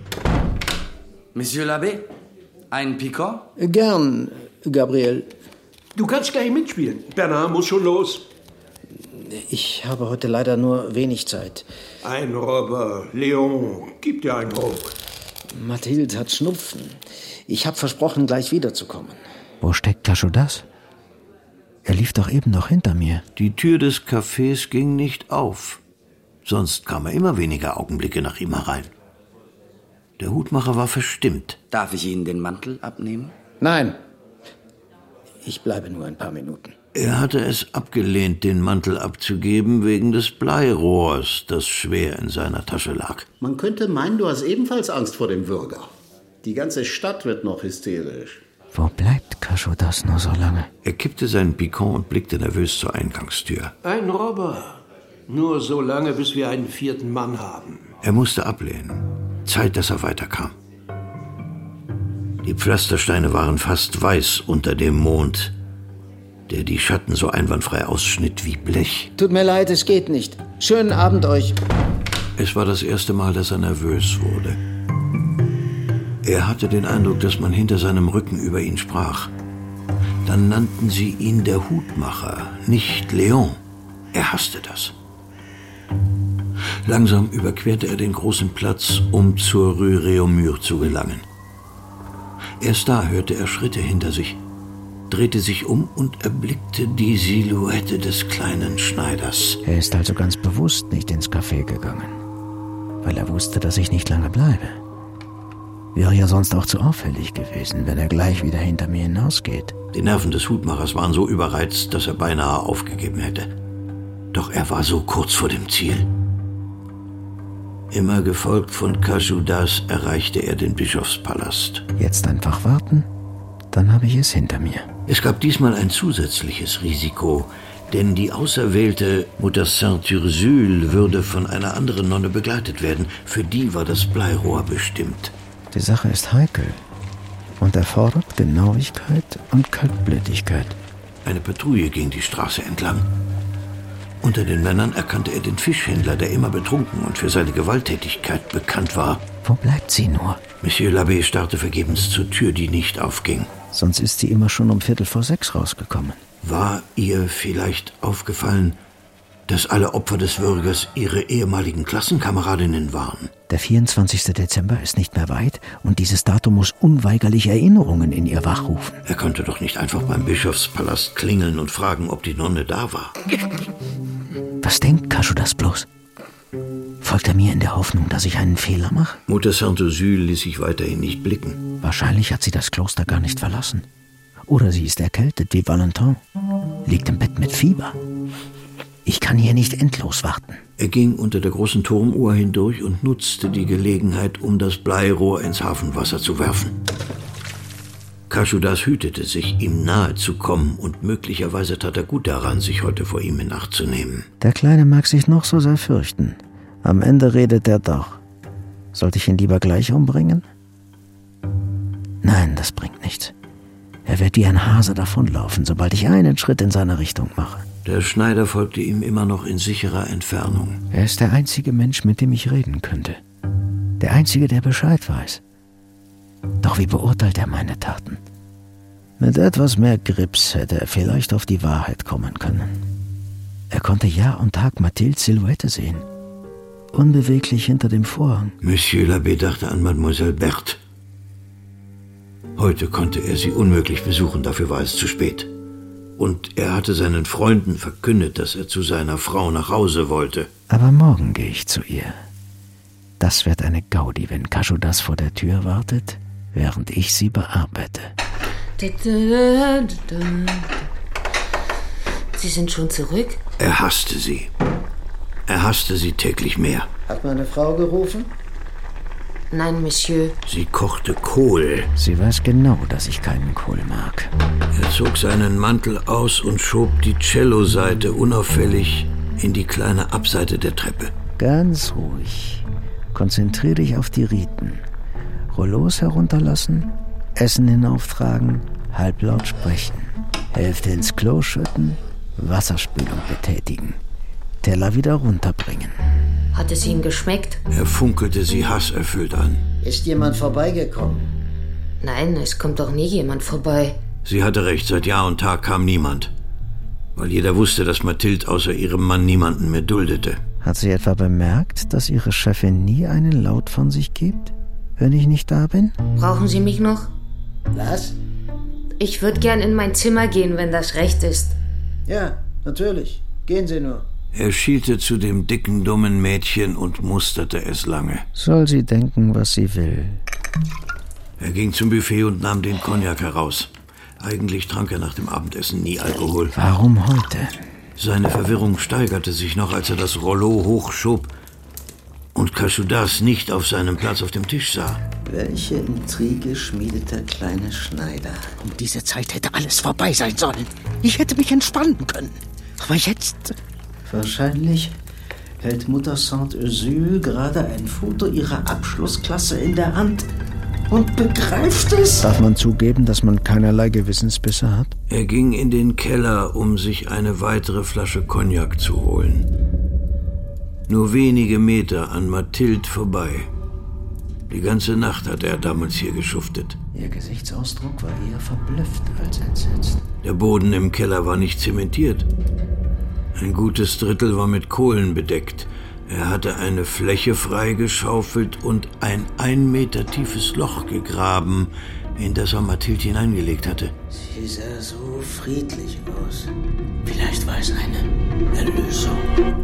Monsieur l'Abbé, ein Picot? Gern, Gabriel. Du kannst gleich mitspielen. Bernard muss schon los. Ich habe heute leider nur wenig Zeit. Ein Robber, Leon, gib dir einen Ruck. Mathilde hat Schnupfen. Ich habe versprochen, gleich wiederzukommen. Wo steckt Cachodas? Er lief doch eben noch hinter mir. Die Tür des Cafés ging nicht auf. Sonst kam er immer weniger Augenblicke nach ihm herein. Der Hutmacher war verstimmt. Darf ich Ihnen den Mantel abnehmen? Nein. Ich bleibe nur ein paar Minuten. Er hatte es abgelehnt, den Mantel abzugeben, wegen des Bleirohrs, das schwer in seiner Tasche lag. Man könnte meinen, du hast ebenfalls Angst vor dem Würger. Die ganze Stadt wird noch hysterisch. Wo bleibt Cachodas nur so lange? Er kippte seinen Picon und blickte nervös zur Eingangstür. Ein Robber. Nur so lange, bis wir einen 4. Mann haben. Er musste ablehnen. Zeit, dass er weiterkam. Die Pflastersteine waren fast weiß unter dem Mond, der die Schatten so einwandfrei ausschnitt wie Blech. Tut mir leid, es geht nicht. Schönen Abend euch. Es war das erste Mal, dass er nervös wurde. Er hatte den Eindruck, dass man hinter seinem Rücken über ihn sprach. Dann nannten sie ihn der Hutmacher, nicht Leon. Er hasste das. Langsam überquerte er den großen Platz, um zur Rue Réaumur zu gelangen. Erst da hörte er Schritte hinter sich, drehte sich um und erblickte die Silhouette des kleinen Schneiders. Er ist also ganz bewusst nicht ins Café gegangen, weil er wusste, dass ich nicht lange bleibe. Wäre ja sonst auch zu auffällig gewesen, wenn er gleich wieder hinter mir hinausgeht. Die Nerven des Hutmachers waren so überreizt, dass er beinahe aufgegeben hätte. Doch er war so kurz vor dem Ziel. Immer gefolgt von Cachodas erreichte er den Bischofspalast. Jetzt einfach warten, dann habe ich es hinter mir. Es gab diesmal ein zusätzliches Risiko, denn die auserwählte Mutter Sainte-Ursule würde von einer anderen Nonne begleitet werden. Für die war das Bleirohr bestimmt. Die Sache ist heikel und erfordert Genauigkeit und Kaltblütigkeit. Eine Patrouille ging die Straße entlang. Unter den Männern erkannte er den Fischhändler, der immer betrunken und für seine Gewalttätigkeit bekannt war. Wo bleibt sie nur? Monsieur l'Abbé starrte vergebens zur Tür, die nicht aufging. Sonst ist sie immer schon um 5:45 rausgekommen. War ihr vielleicht aufgefallen, dass alle Opfer des Würgers ihre ehemaligen Klassenkameradinnen waren? Der 24. Dezember ist nicht mehr weit und dieses Datum muss unweigerlich Erinnerungen in ihr wachrufen. Er konnte doch nicht einfach beim Bischofspalast klingeln und fragen, ob die Nonne da war. Was denkt Cachodas bloß? Folgt er mir in der Hoffnung, dass ich einen Fehler mache? Mutter Sainte-Ursule ließ sich weiterhin nicht blicken. Wahrscheinlich hat sie das Kloster gar nicht verlassen. Oder sie ist erkältet wie Valentin, liegt im Bett mit Fieber. Ich kann hier nicht endlos warten. Er ging unter der großen Turmuhr hindurch und nutzte die Gelegenheit, um das Bleirohr ins Hafenwasser zu werfen. Cachodas hütete sich, ihm nahe zu kommen, und möglicherweise tat er gut daran, sich heute vor ihm in Acht zu nehmen. Der Kleine mag sich noch so sehr fürchten. Am Ende redet er doch. Sollte ich ihn lieber gleich umbringen? Nein, das bringt nichts. Er wird wie ein Hase davonlaufen, sobald ich einen Schritt in seine Richtung mache. Der Schneider folgte ihm immer noch in sicherer Entfernung. Er ist der einzige Mensch, mit dem ich reden könnte. Der einzige, der Bescheid weiß. Doch wie beurteilt er meine Taten? Mit etwas mehr Grips hätte er vielleicht auf die Wahrheit kommen können. Er konnte Jahr und Tag Mathildes Silhouette sehen. Unbeweglich hinter dem Vorhang. Monsieur l'Abbé dachte an Mademoiselle Berthe. Heute konnte er sie unmöglich besuchen, dafür war es zu spät. Und er hatte seinen Freunden verkündet, dass er zu seiner Frau nach Hause wollte. Aber morgen gehe ich zu ihr. Das wird eine Gaudi, wenn Kaschudas vor der Tür wartet, während ich sie bearbeite. Sie sind schon zurück? Er hasste sie. Er hasste sie täglich mehr. Hat meine Frau gerufen? Nein, Monsieur. Sie kochte Kohl. Sie weiß genau, dass ich keinen Kohl mag. Er zog seinen Mantel aus und schob die Celloseite unauffällig in die kleine Abseite der Treppe. Ganz ruhig. Konzentrier dich auf die Riten. Rollos herunterlassen, Essen hinauftragen, halblaut sprechen. Hälfte ins Klo schütten, Wasserspülung betätigen. Teller wieder runterbringen. Hat es Ihnen geschmeckt? Er funkelte sie hasserfüllt an. Ist jemand vorbeigekommen? Nein, es kommt doch nie jemand vorbei. Sie hatte recht, seit Jahr und Tag kam niemand. Weil jeder wusste, dass Mathilde außer ihrem Mann niemanden mehr duldete. Hat sie etwa bemerkt, dass ihre Chefin nie einen Laut von sich gibt, wenn ich nicht da bin? Brauchen Sie mich noch? Was? Ich würde gern in mein Zimmer gehen, wenn das recht ist. Ja, natürlich. Gehen Sie nur. Er schielte zu dem dicken, dummen Mädchen und musterte es lange. Soll sie denken, was sie will. Er ging zum Buffet und nahm den Cognac heraus. Eigentlich trank er nach dem Abendessen nie Alkohol. Warum heute? Seine Verwirrung steigerte sich noch, als er das Rollo hochschob und Kaschudas nicht auf seinem Platz auf dem Tisch sah. Welche Intrige schmiedet der kleine Schneider? Um diese Zeit hätte alles vorbei sein sollen. Ich hätte mich entspannen können. Aber jetzt... Wahrscheinlich hält Mutter Sainte-Ursule gerade ein Foto ihrer Abschlussklasse in der Hand und begreift es. Darf man zugeben, dass man keinerlei Gewissensbisse hat? Er ging in den Keller, um sich eine weitere Flasche Cognac zu holen. Nur wenige Meter an Mathilde vorbei. Die ganze Nacht hatte er damals hier geschuftet. Ihr Gesichtsausdruck war eher verblüfft als entsetzt. Der Boden im Keller war nicht zementiert. Ein gutes Drittel war mit Kohlen bedeckt. Er hatte eine Fläche freigeschaufelt und ein 1 Meter tiefes Loch gegraben, in das er Mathilde hineingelegt hatte. Sie sah so friedlich aus. Vielleicht war es eine Erlösung.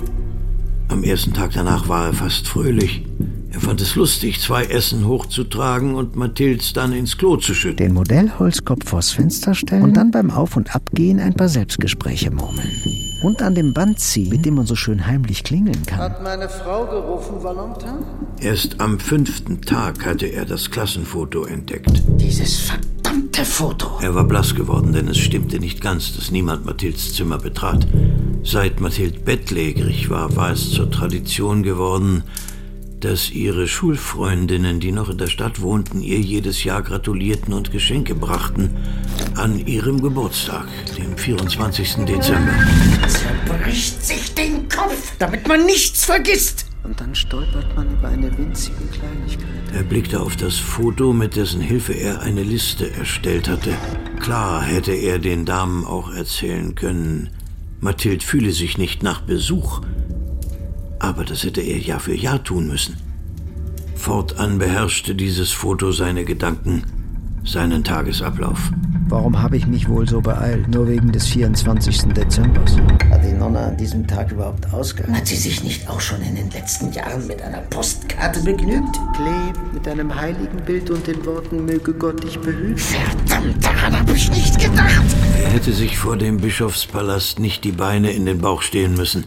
Am ersten Tag danach war er fast fröhlich. Er fand es lustig, 2 Essen hochzutragen und Mathildes dann ins Klo zu schütten. Den Modellholzkopf vors Fenster stellen und dann beim Auf- und Abgehen ein paar Selbstgespräche murmeln. Und an dem Band ziehen, mit dem man so schön heimlich klingeln kann. Hat meine Frau gerufen, Valentin? Erst am 5. Tag hatte er das Klassenfoto entdeckt. Dieses verdammte Foto. Er war blass geworden, denn es stimmte nicht ganz, dass niemand Mathildes Zimmer betrat. Seit Mathilde bettlägerig war, war es zur Tradition geworden, dass ihre Schulfreundinnen, die noch in der Stadt wohnten, ihr jedes Jahr gratulierten und Geschenke brachten an ihrem Geburtstag, dem 24. Dezember. Zerbricht sich den Kopf, damit man nichts vergisst. Und dann stolpert man über eine winzige Kleinigkeit. Er blickte auf das Foto, mit dessen Hilfe er eine Liste erstellt hatte. Klar hätte er den Damen auch erzählen können, Mathilde fühle sich nicht nach Besuch. Aber das hätte er Jahr für Jahr tun müssen. Fortan beherrschte dieses Foto seine Gedanken, seinen Tagesablauf. Warum habe ich mich wohl so beeilt? Nur wegen des 24. Dezembers. Hat die Nonna an diesem Tag überhaupt ausgehalten? Hat sie sich nicht auch schon in den letzten Jahren mit einer Postkarte begnügt? Klebt mit einem Heiligenbild und den Worten, möge Gott dich behüten. Verdammt, daran habe ich nicht gedacht. Er hätte sich vor dem Bischofspalast nicht die Beine in den Bauch stehen müssen.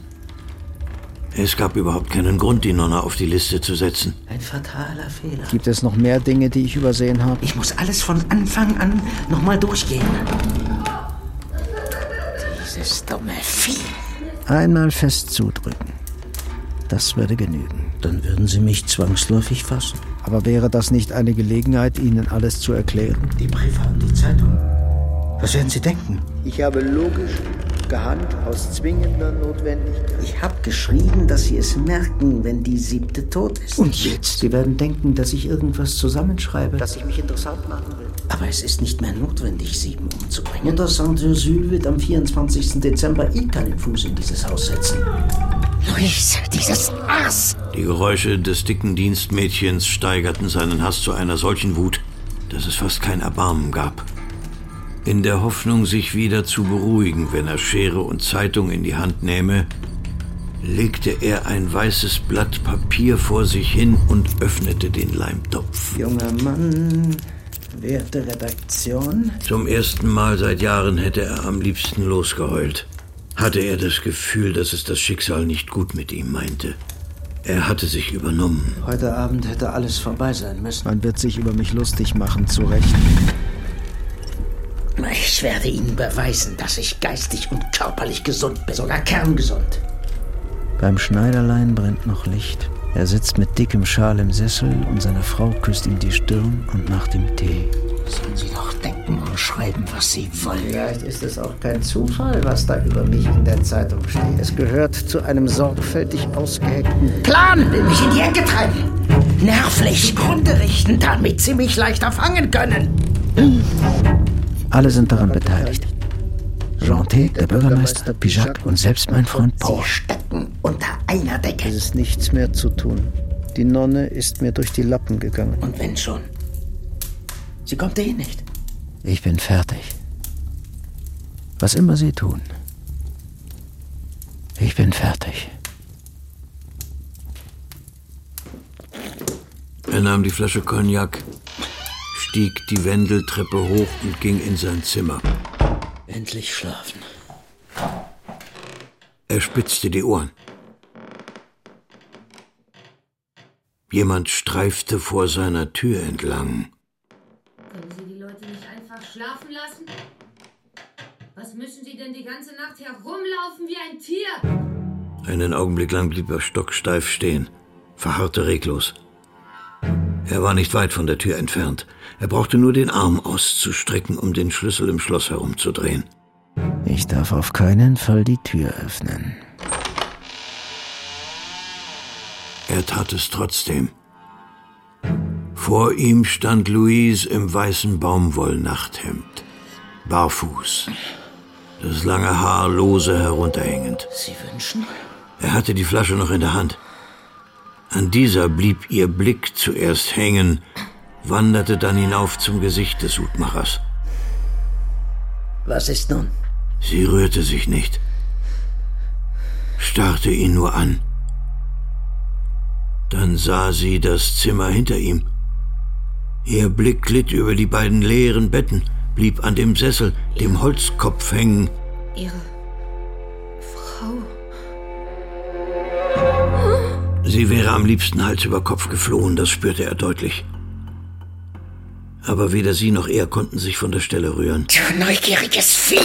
Es gab überhaupt keinen Grund, die Nonna auf die Liste zu setzen. Ein fataler Fehler. Gibt es noch mehr Dinge, die ich übersehen habe? Ich muss alles von Anfang an nochmal durchgehen. Dieses dumme Vieh. Einmal fest zudrücken. Das würde genügen. Dann würden Sie mich zwangsläufig fassen. Aber wäre das nicht eine Gelegenheit, Ihnen alles zu erklären? Die Briefe an die Zeitung. Was werden Sie denken? Ich habe logisch gehandelt aus zwingender Notwendigkeit. Ich habe geschrieben, dass Sie es merken, wenn die 7. tot ist. Und jetzt? Sie werden denken, dass ich irgendwas zusammenschreibe, dass ich mich interessant machen will. Aber es ist nicht mehr notwendig, 7 umzubringen. Mutter Saint-Ursule wird am 24. Dezember keinen Fuß in dieses Haus setzen. Louise, dieses Aas! Die Geräusche des dicken Dienstmädchens steigerten seinen Hass zu einer solchen Wut, dass es fast kein Erbarmen gab. In der Hoffnung, sich wieder zu beruhigen, wenn er Schere und Zeitung in die Hand nähme, legte er ein weißes Blatt Papier vor sich hin und öffnete den Leimtopf. Junger Mann, werte Redaktion. Zum ersten Mal seit Jahren hätte er am liebsten losgeheult. Hatte er das Gefühl, dass es das Schicksal nicht gut mit ihm meinte. Er hatte sich übernommen. Heute Abend hätte alles vorbei sein müssen. Man wird sich über mich lustig machen, zu Recht. Ich werde Ihnen beweisen, dass ich geistig und körperlich gesund bin. Sogar kerngesund. Beim Schneiderlein brennt noch Licht. Er sitzt mit dickem Schal im Sessel und seine Frau küsst ihm die Stirn und macht ihm Tee. Sollen Sie doch denken und schreiben, was Sie wollen. Vielleicht ist es auch kein Zufall, was da über mich in der Zeitung steht. Es gehört zu einem sorgfältig ausgeheckten Plan, will mich in die Ecke treiben. Nervlich Grunde richten, damit Sie mich leichter fangen können. Alle sind daran beteiligt. Jean-T, der Bürgermeister, Pijac und selbst mein Freund Paul. Sie stecken unter einer Decke. Es ist nichts mehr zu tun. Die Nonne ist mir durch die Lappen gegangen. Und wenn schon? Sie kommt nicht. Ich bin fertig. Was immer Sie tun. Ich bin fertig. Er nahm die Flasche Cognac, stieg die Wendeltreppe hoch und ging in sein Zimmer. Endlich schlafen. Er spitzte die Ohren. Jemand streifte vor seiner Tür entlang. Können Sie die Leute nicht einfach schlafen lassen? Was müssen Sie denn die ganze Nacht herumlaufen wie ein Tier? Einen Augenblick lang blieb er stocksteif stehen, verharrte reglos. Er war nicht weit von der Tür entfernt. Er brauchte nur den Arm auszustrecken, um den Schlüssel im Schloss herumzudrehen. Ich darf auf keinen Fall die Tür öffnen. Er tat es trotzdem. Vor ihm stand Louise im weißen Baumwollnachthemd, barfuß, das lange Haar lose herunterhängend. Sie wünschen? Er hatte die Flasche noch in der Hand. An dieser blieb ihr Blick zuerst hängen, wanderte dann hinauf zum Gesicht des Hutmachers. Was ist nun? Sie rührte sich nicht, starrte ihn nur an. Dann sah sie das Zimmer hinter ihm. Ihr Blick glitt über die beiden leeren Betten, blieb an dem Sessel, dem Holzkopf hängen. Ihre Frau. Sie wäre am liebsten Hals über Kopf geflohen, das spürte er deutlich. Aber weder sie noch er konnten sich von der Stelle rühren. Du neugieriges Vieh!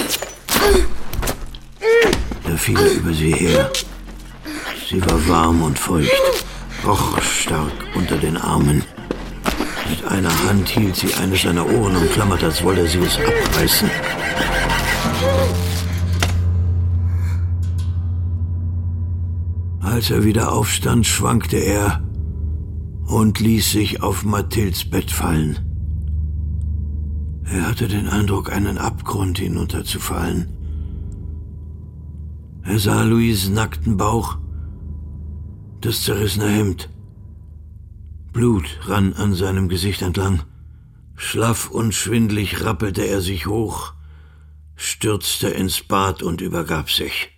Da fiel er über sie her. Sie war warm und feucht, roch stark unter den Armen. Mit einer Hand hielt sie eines seiner Ohren umklammert, als wolle sie es abreißen. Als er wieder aufstand, schwankte er und ließ sich auf Mathildes Bett fallen. Er hatte den Eindruck, einen Abgrund hinunterzufallen. Er sah Louises nackten Bauch, das zerrissene Hemd. Blut rann an seinem Gesicht entlang. Schlaff und schwindlig rappelte er sich hoch, stürzte ins Bad und übergab sich.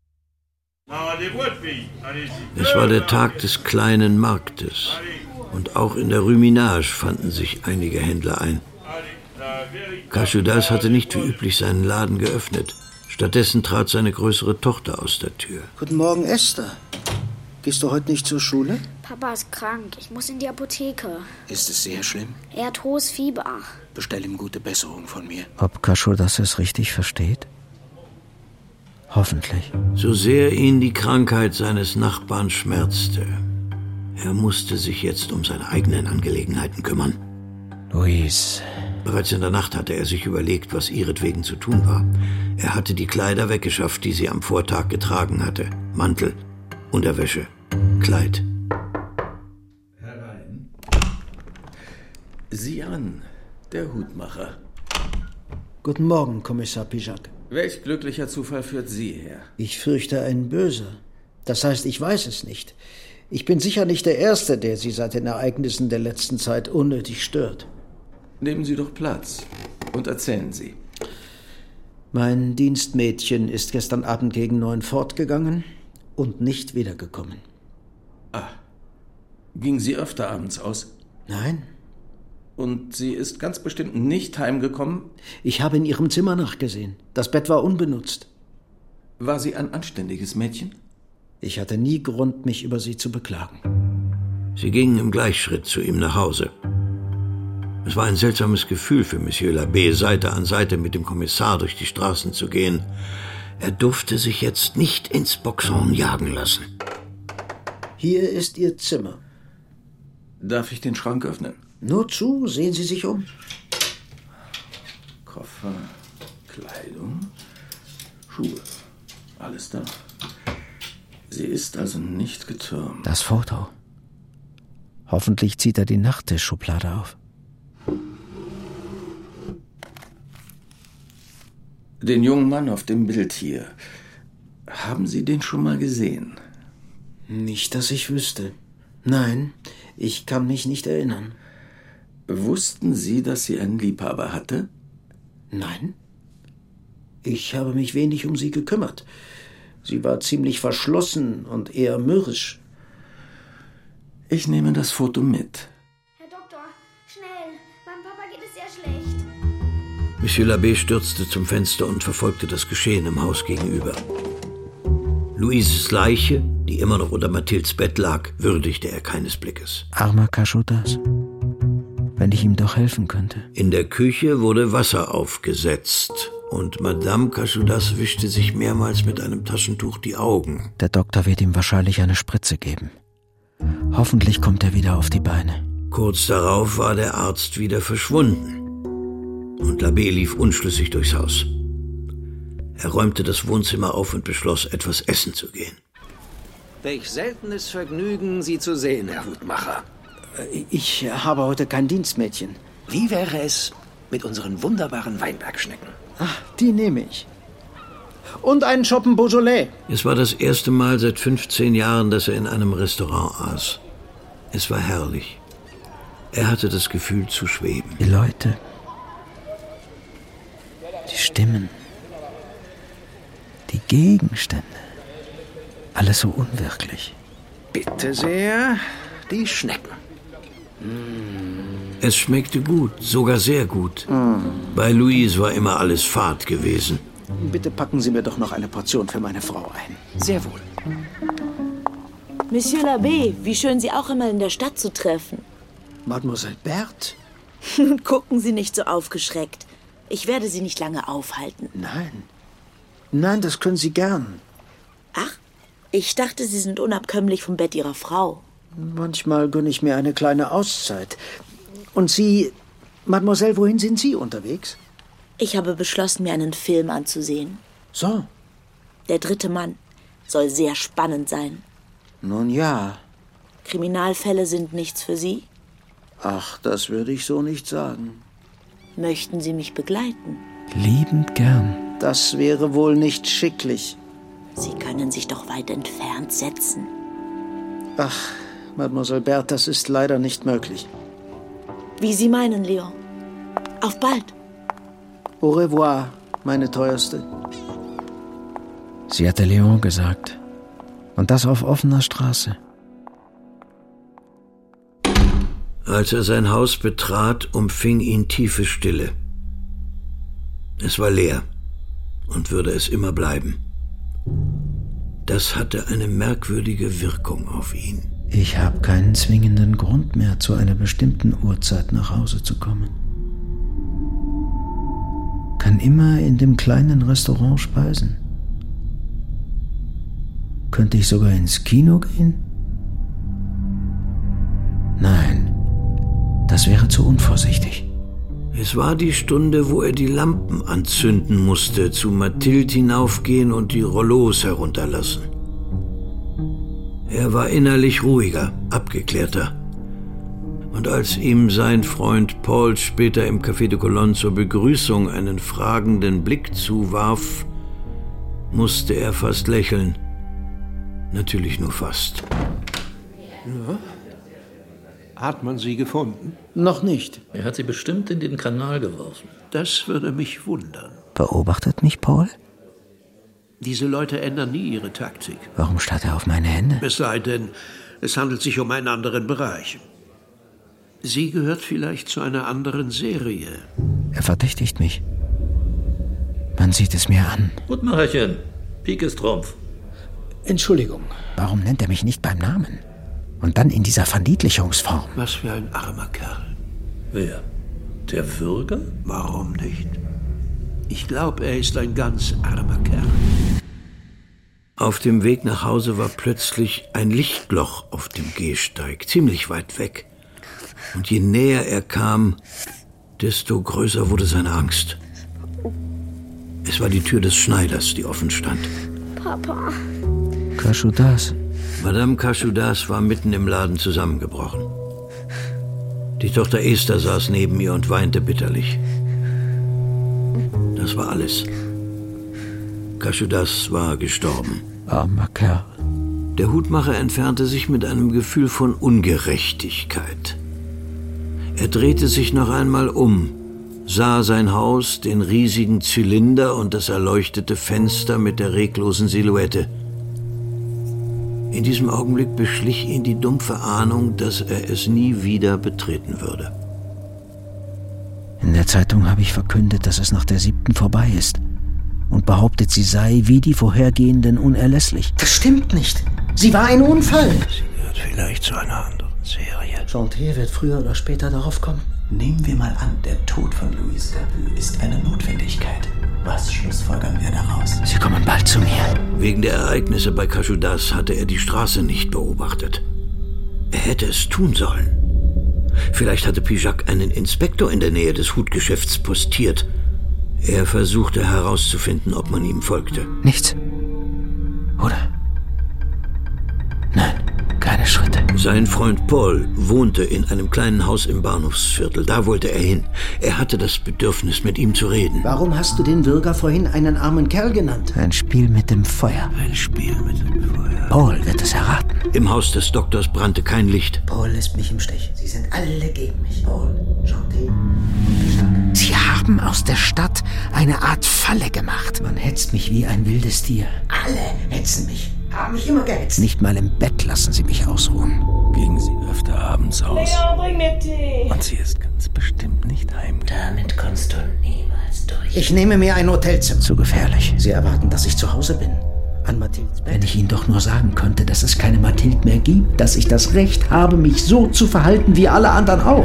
Es war der Tag des kleinen Marktes, und auch in der Rue Minage fanden sich einige Händler ein. Cachodas hatte nicht wie üblich seinen Laden geöffnet. Stattdessen trat seine größere Tochter aus der Tür. Guten Morgen, Esther. Gehst du heute nicht zur Schule? Papa ist krank. Ich muss in die Apotheke. Ist es sehr schlimm? Er hat hohes Fieber. Bestell ihm gute Besserung von mir. Ob Cachodas es richtig versteht? Hoffentlich. So sehr ihn die Krankheit seines Nachbarn schmerzte, er musste sich jetzt um seine eigenen Angelegenheiten kümmern. Louise. Bereits in der Nacht hatte er sich überlegt, was ihretwegen zu tun war. Er hatte die Kleider weggeschafft, die sie am Vortag getragen hatte. Mantel, Unterwäsche, Kleid. Herein. Sieh an. Der Hutmacher. Guten Morgen, Kommissar Pijak. Welch glücklicher Zufall führt Sie her? Ich fürchte ein böser. Das heißt, ich weiß es nicht. Ich bin sicher nicht der Erste, der Sie seit den Ereignissen der letzten Zeit unnötig stört. Nehmen Sie doch Platz und erzählen Sie. Mein Dienstmädchen ist gestern Abend gegen 9 fortgegangen und nicht wiedergekommen. Ah, ging sie öfter abends aus? Nein. Und sie ist ganz bestimmt nicht heimgekommen? Ich habe in ihrem Zimmer nachgesehen. Das Bett war unbenutzt. War sie ein anständiges Mädchen? Ich hatte nie Grund, mich über sie zu beklagen. Sie gingen im Gleichschritt zu ihm nach Hause. Es war ein seltsames Gefühl für Monsieur Labbé, Seite an Seite mit dem Kommissar durch die Straßen zu gehen. Er durfte sich jetzt nicht ins Boxhorn jagen lassen. Hier ist Ihr Zimmer. Darf ich den Schrank öffnen? Nur zu, sehen Sie sich um. Koffer, Kleidung, Schuhe, alles da. Sie ist also nicht getürmt. Das Foto. Hoffentlich zieht er die Nachttischschublade auf. Den jungen Mann auf dem Bild hier. Haben Sie den schon mal gesehen? Nicht, dass ich wüsste. Nein, ich kann mich nicht erinnern. Wussten Sie, dass sie einen Liebhaber hatte? Nein. Ich habe mich wenig um sie gekümmert. Sie war ziemlich verschlossen und eher mürrisch. Ich nehme das Foto mit. Herr Doktor, schnell. Meinem Papa geht es sehr schlecht. Monsieur Labbé stürzte zum Fenster und verfolgte das Geschehen im Haus gegenüber. Louises Leiche, die immer noch unter Mathildes Bett lag, würdigte er keines Blickes. Armer Cachotas. Wenn ich ihm doch helfen könnte. In der Küche wurde Wasser aufgesetzt und Madame Cachotas wischte sich mehrmals mit einem Taschentuch die Augen. Der Doktor wird ihm wahrscheinlich eine Spritze geben. Hoffentlich kommt er wieder auf die Beine. Kurz darauf war der Arzt wieder verschwunden und Labbé lief unschlüssig durchs Haus. Er räumte das Wohnzimmer auf und beschloss, etwas essen zu gehen. Welch seltenes Vergnügen, Sie zu sehen, Herr Hutmacher. Ich habe heute kein Dienstmädchen. Wie wäre es mit unseren wunderbaren Weinbergschnecken? Ach, die nehme ich. Und einen Schoppen Beaujolais. Es war das erste Mal seit 15 Jahren, dass er in einem Restaurant aß. Es war herrlich. Er hatte das Gefühl zu schweben. Die Leute. Die Stimmen. Die Gegenstände. Alles so unwirklich. Bitte sehr, die Schnecken. Es schmeckte gut, sogar sehr gut. Bei Louise war immer alles fad gewesen. Bitte packen Sie mir doch noch eine Portion für meine Frau ein. Sehr wohl. Monsieur Labbé, wie schön, Sie auch immer in der Stadt zu treffen. Mademoiselle Berthe? Nun gucken Sie nicht so aufgeschreckt. Ich werde Sie nicht lange aufhalten. Nein, das können Sie gern. Ach, ich dachte, Sie sind unabkömmlich vom Bett Ihrer Frau. Manchmal gönne ich mir eine kleine Auszeit. Und Sie, Mademoiselle, wohin sind Sie unterwegs? Ich habe beschlossen, mir einen Film anzusehen. So? Der 3. Mann soll sehr spannend sein. Nun ja. Kriminalfälle sind nichts für Sie? Ach, das würde ich so nicht sagen. Möchten Sie mich begleiten? Liebend gern. Das wäre wohl nicht schicklich. Sie können sich doch weit entfernt setzen. Ach, Mademoiselle Berthe, das ist leider nicht möglich. Wie Sie meinen, Leon. Auf bald. Au revoir, meine Teuerste. Sie hatte Leon gesagt. Und das auf offener Straße. Als er sein Haus betrat, umfing ihn tiefe Stille. Es war leer und würde es immer bleiben. Das hatte eine merkwürdige Wirkung auf ihn. Ich habe keinen zwingenden Grund mehr, zu einer bestimmten Uhrzeit nach Hause zu kommen. Kann immer in dem kleinen Restaurant speisen. Könnte ich sogar ins Kino gehen? Nein, das wäre zu unvorsichtig. Es war die Stunde, wo er die Lampen anzünden musste, zu Mathilde hinaufgehen und die Rollos herunterlassen. Er war innerlich ruhiger, abgeklärter. Und als ihm sein Freund Paul später im Café de Colonne zur Begrüßung einen fragenden Blick zuwarf, musste er fast lächeln. Natürlich nur fast. Ja. Hat man sie gefunden? Noch nicht. Er hat sie bestimmt in den Kanal geworfen. Das würde mich wundern. Beobachtet mich Paul? Diese Leute ändern nie ihre Taktik. Warum starrt er auf meine Hände? Es sei denn, es handelt sich um einen anderen Bereich. Sie gehört vielleicht zu einer anderen Serie. Er verdächtigt mich. Man sieht es mir an. Gutmacherchen, Pik ist Trumpf. Entschuldigung. Warum nennt er mich nicht beim Namen? Und dann in dieser Verniedlichungsform. Was für ein armer Kerl. Wer? Der Würger? Warum nicht? Ich glaube, er ist ein ganz armer Kerl. Auf dem Weg nach Hause war plötzlich ein Lichtloch auf dem Gehsteig, ziemlich weit weg. Und je näher er kam, desto größer wurde seine Angst. Es war die Tür des Schneiders, die offen stand. Papa. Cachodas. Madame Cachodas war mitten im Laden zusammengebrochen. Die Tochter Esther saß neben ihr und weinte bitterlich. Das war alles. Cachodas war gestorben. Armer Kerl. Der Hutmacher entfernte sich mit einem Gefühl von Ungerechtigkeit. Er drehte sich noch einmal um, sah sein Haus, den riesigen Zylinder und das erleuchtete Fenster mit der reglosen Silhouette. In diesem Augenblick beschlich ihn die dumpfe Ahnung, dass er es nie wieder betreten würde. In der Zeitung habe ich verkündet, dass es nach der 7. vorbei ist. Und behauptet, sie sei wie die vorhergehenden unerlässlich. Das stimmt nicht. Sie war ein Unfall. Sie gehört vielleicht zu einer anderen Serie. Chantier wird früher oder später darauf kommen. Nehmen wir mal an, der Tod von Louise Capu ist eine Notwendigkeit. Was schlussfolgern wir daraus? Sie kommen bald zu mir. Wegen der Ereignisse bei Cachodas hatte er die Straße nicht beobachtet. Er hätte es tun sollen. Vielleicht hatte Pijac einen Inspektor in der Nähe des Hutgeschäfts postiert. Er versuchte herauszufinden, ob man ihm folgte. Nichts. Oder? Nein, keine Schritte. Sein Freund Paul wohnte in einem kleinen Haus im Bahnhofsviertel. Da wollte er hin. Er hatte das Bedürfnis, mit ihm zu reden. Warum hast du den Bürger vorhin einen armen Kerl genannt? Ein Spiel mit dem Feuer. Ein Spiel mit dem Feuer. Paul wird es erraten. Im Haus des Doktors brannte kein Licht. Paul lässt mich im Stich. Sie sind alle gegen mich. Paul, Chantier. Sie haben aus der Stadt eine Art Falle gemacht. Man hetzt mich wie ein wildes Tier. Alle hetzen mich. Haben mich immer gehetzt. Nicht mal im Bett lassen Sie mich ausruhen. Gingen Sie öfter abends aus. Leo, bring mir Tee. Und sie ist ganz bestimmt nicht heimgegangen. Damit kommst du niemals durch. Ich nehme mir ein Hotelzimmer. Zu gefährlich. Sie erwarten, dass ich zu Hause bin. An Mathildes Bett. Wenn ich Ihnen doch nur sagen könnte, dass es keine Mathilde mehr gibt, dass ich das Recht habe, mich so zu verhalten wie alle anderen auch.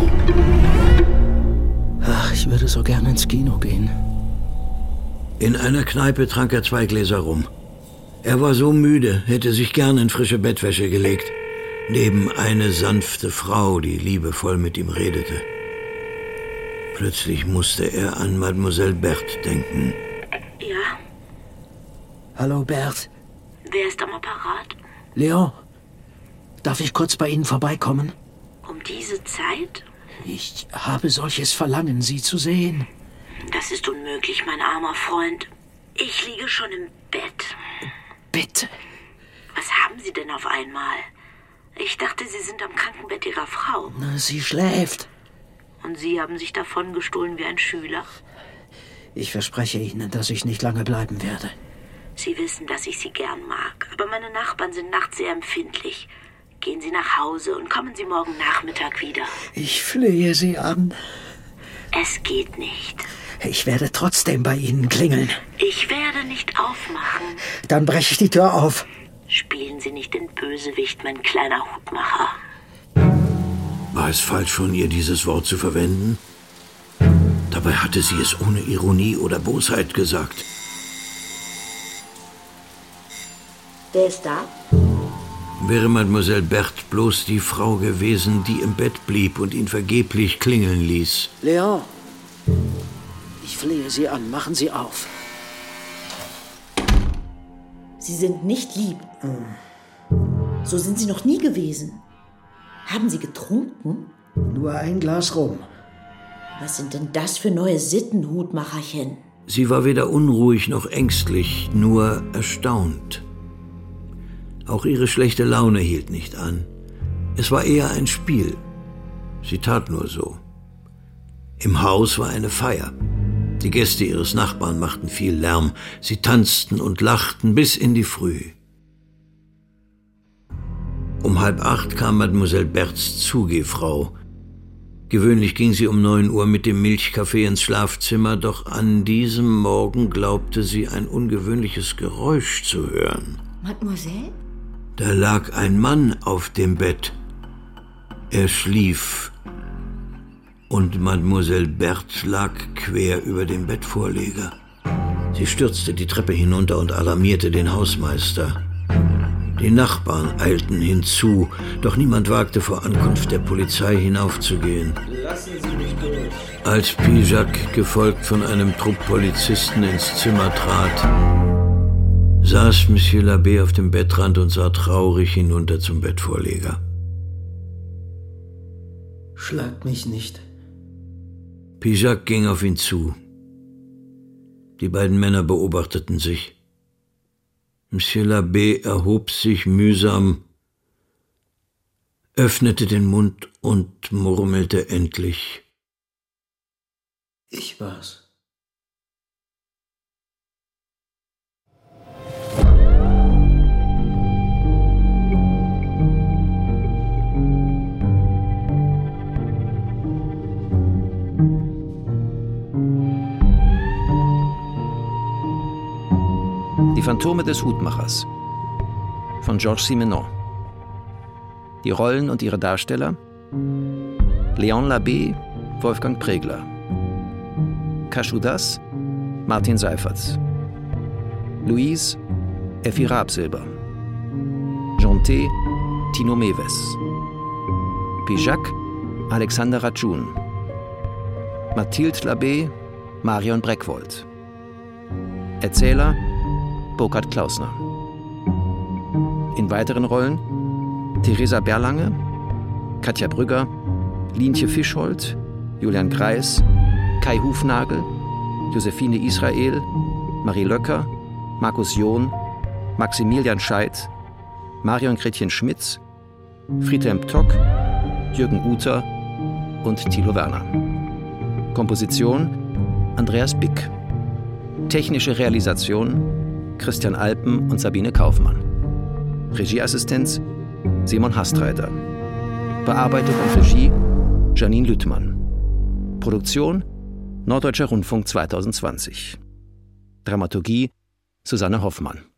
Ach, ich würde so gerne ins Kino gehen. In einer Kneipe trank er 2 Gläser rum. Er war so müde, hätte sich gern in frische Bettwäsche gelegt. Neben eine sanfte Frau, die liebevoll mit ihm redete. Plötzlich musste er an Mademoiselle Berthe denken. Ja, Hallo, Berthe. wer ist am Apparat? Leon, darf ich kurz bei Ihnen vorbeikommen? Um diese Zeit? Ich habe solches Verlangen, Sie zu sehen. Das ist unmöglich, mein armer Freund. Ich liege schon im Bett. Bitte. Was haben Sie denn auf einmal? Ich dachte, Sie sind am Krankenbett Ihrer Frau. Na, sie schläft. Und Sie haben sich davon gestohlen wie ein Schüler? Ich verspreche Ihnen, dass ich nicht lange bleiben werde. Sie wissen, dass ich Sie gern mag, aber meine Nachbarn sind nachts sehr empfindlich. Gehen Sie nach Hause und kommen Sie morgen Nachmittag wieder. Ich flehe Sie an. Es geht nicht. Ich werde trotzdem bei Ihnen klingeln. Ich werde nicht aufmachen. Dann breche ich die Tür auf. Spielen Sie nicht den Bösewicht, mein kleiner Hutmacher. War es falsch von ihr, dieses Wort zu verwenden? Dabei hatte sie es ohne Ironie oder Bosheit gesagt. Wer ist da? Wäre Mademoiselle Berthe bloß die Frau gewesen, die im Bett blieb und ihn vergeblich klingeln ließ. Leon, ich flehe Sie an. Machen Sie auf. Sie sind nicht lieb. So sind Sie noch nie gewesen. Haben Sie getrunken? Nur ein Glas rum. Was sind denn das für neue Sitten, Hutmacherchen? Sie war weder unruhig noch ängstlich, nur erstaunt. Auch ihre schlechte Laune hielt nicht an. Es war eher ein Spiel. Sie tat nur so. Im Haus war eine Feier. Die Gäste ihres Nachbarn machten viel Lärm. Sie tanzten und lachten bis in die Früh. Um 7:30 kam Mademoiselle Berthes Zugehfrau. Gewöhnlich ging sie um 9 Uhr mit dem Milchkaffee ins Schlafzimmer, doch an diesem Morgen glaubte sie, ein ungewöhnliches Geräusch zu hören. Mademoiselle? Da lag ein Mann auf dem Bett. Er schlief. Und Mademoiselle Berthes lag quer über dem Bettvorleger. Sie stürzte die Treppe hinunter und alarmierte den Hausmeister. Die Nachbarn eilten hinzu, doch niemand wagte vor Ankunft der Polizei hinaufzugehen. Lassen Sie mich durch. Als Pijac, gefolgt von einem Trupp Polizisten, ins Zimmer trat, saß Monsieur l'Abbé auf dem Bettrand und sah traurig hinunter zum Bettvorleger. Schlagt mich nicht. Pijac ging auf ihn zu. Die beiden Männer beobachteten sich. Monsieur l'Abbé erhob sich mühsam, öffnete den Mund und murmelte endlich: Ich war's. Die Phantome des Hutmachers von Georges Simenon. Die Rollen und ihre Darsteller: Léon l'Abbé, Wolfgang Pregler. Cachudas, Martin Seifertz. Louise, Effi Rabsilber. Jonté, Tino Mewes. Pijac, Alexander Radschun. Mathilde l'Abbé, Marion Breckwold. Erzähler: Burkhard Klausner. In weiteren Rollen: Theresa Berlange, Katja Brügger, Lientje Fischholt, Julian Kreis, Kai Hufnagel, Josephine Israel, Marie Löcker, Markus John, Maximilian Scheidt, Marion Gretchen Schmitz, Friedhelm Tock, Jürgen Uter und Thilo Werner. Komposition: Andreas Bick. Technische Realisation: Christian Alpen und Sabine Kaufmann. Regieassistenz: Simon Hastreiter. Bearbeitung und Regie: Janine Lüttmann. Produktion: Norddeutscher Rundfunk 2020. Dramaturgie: Susanne Hoffmann.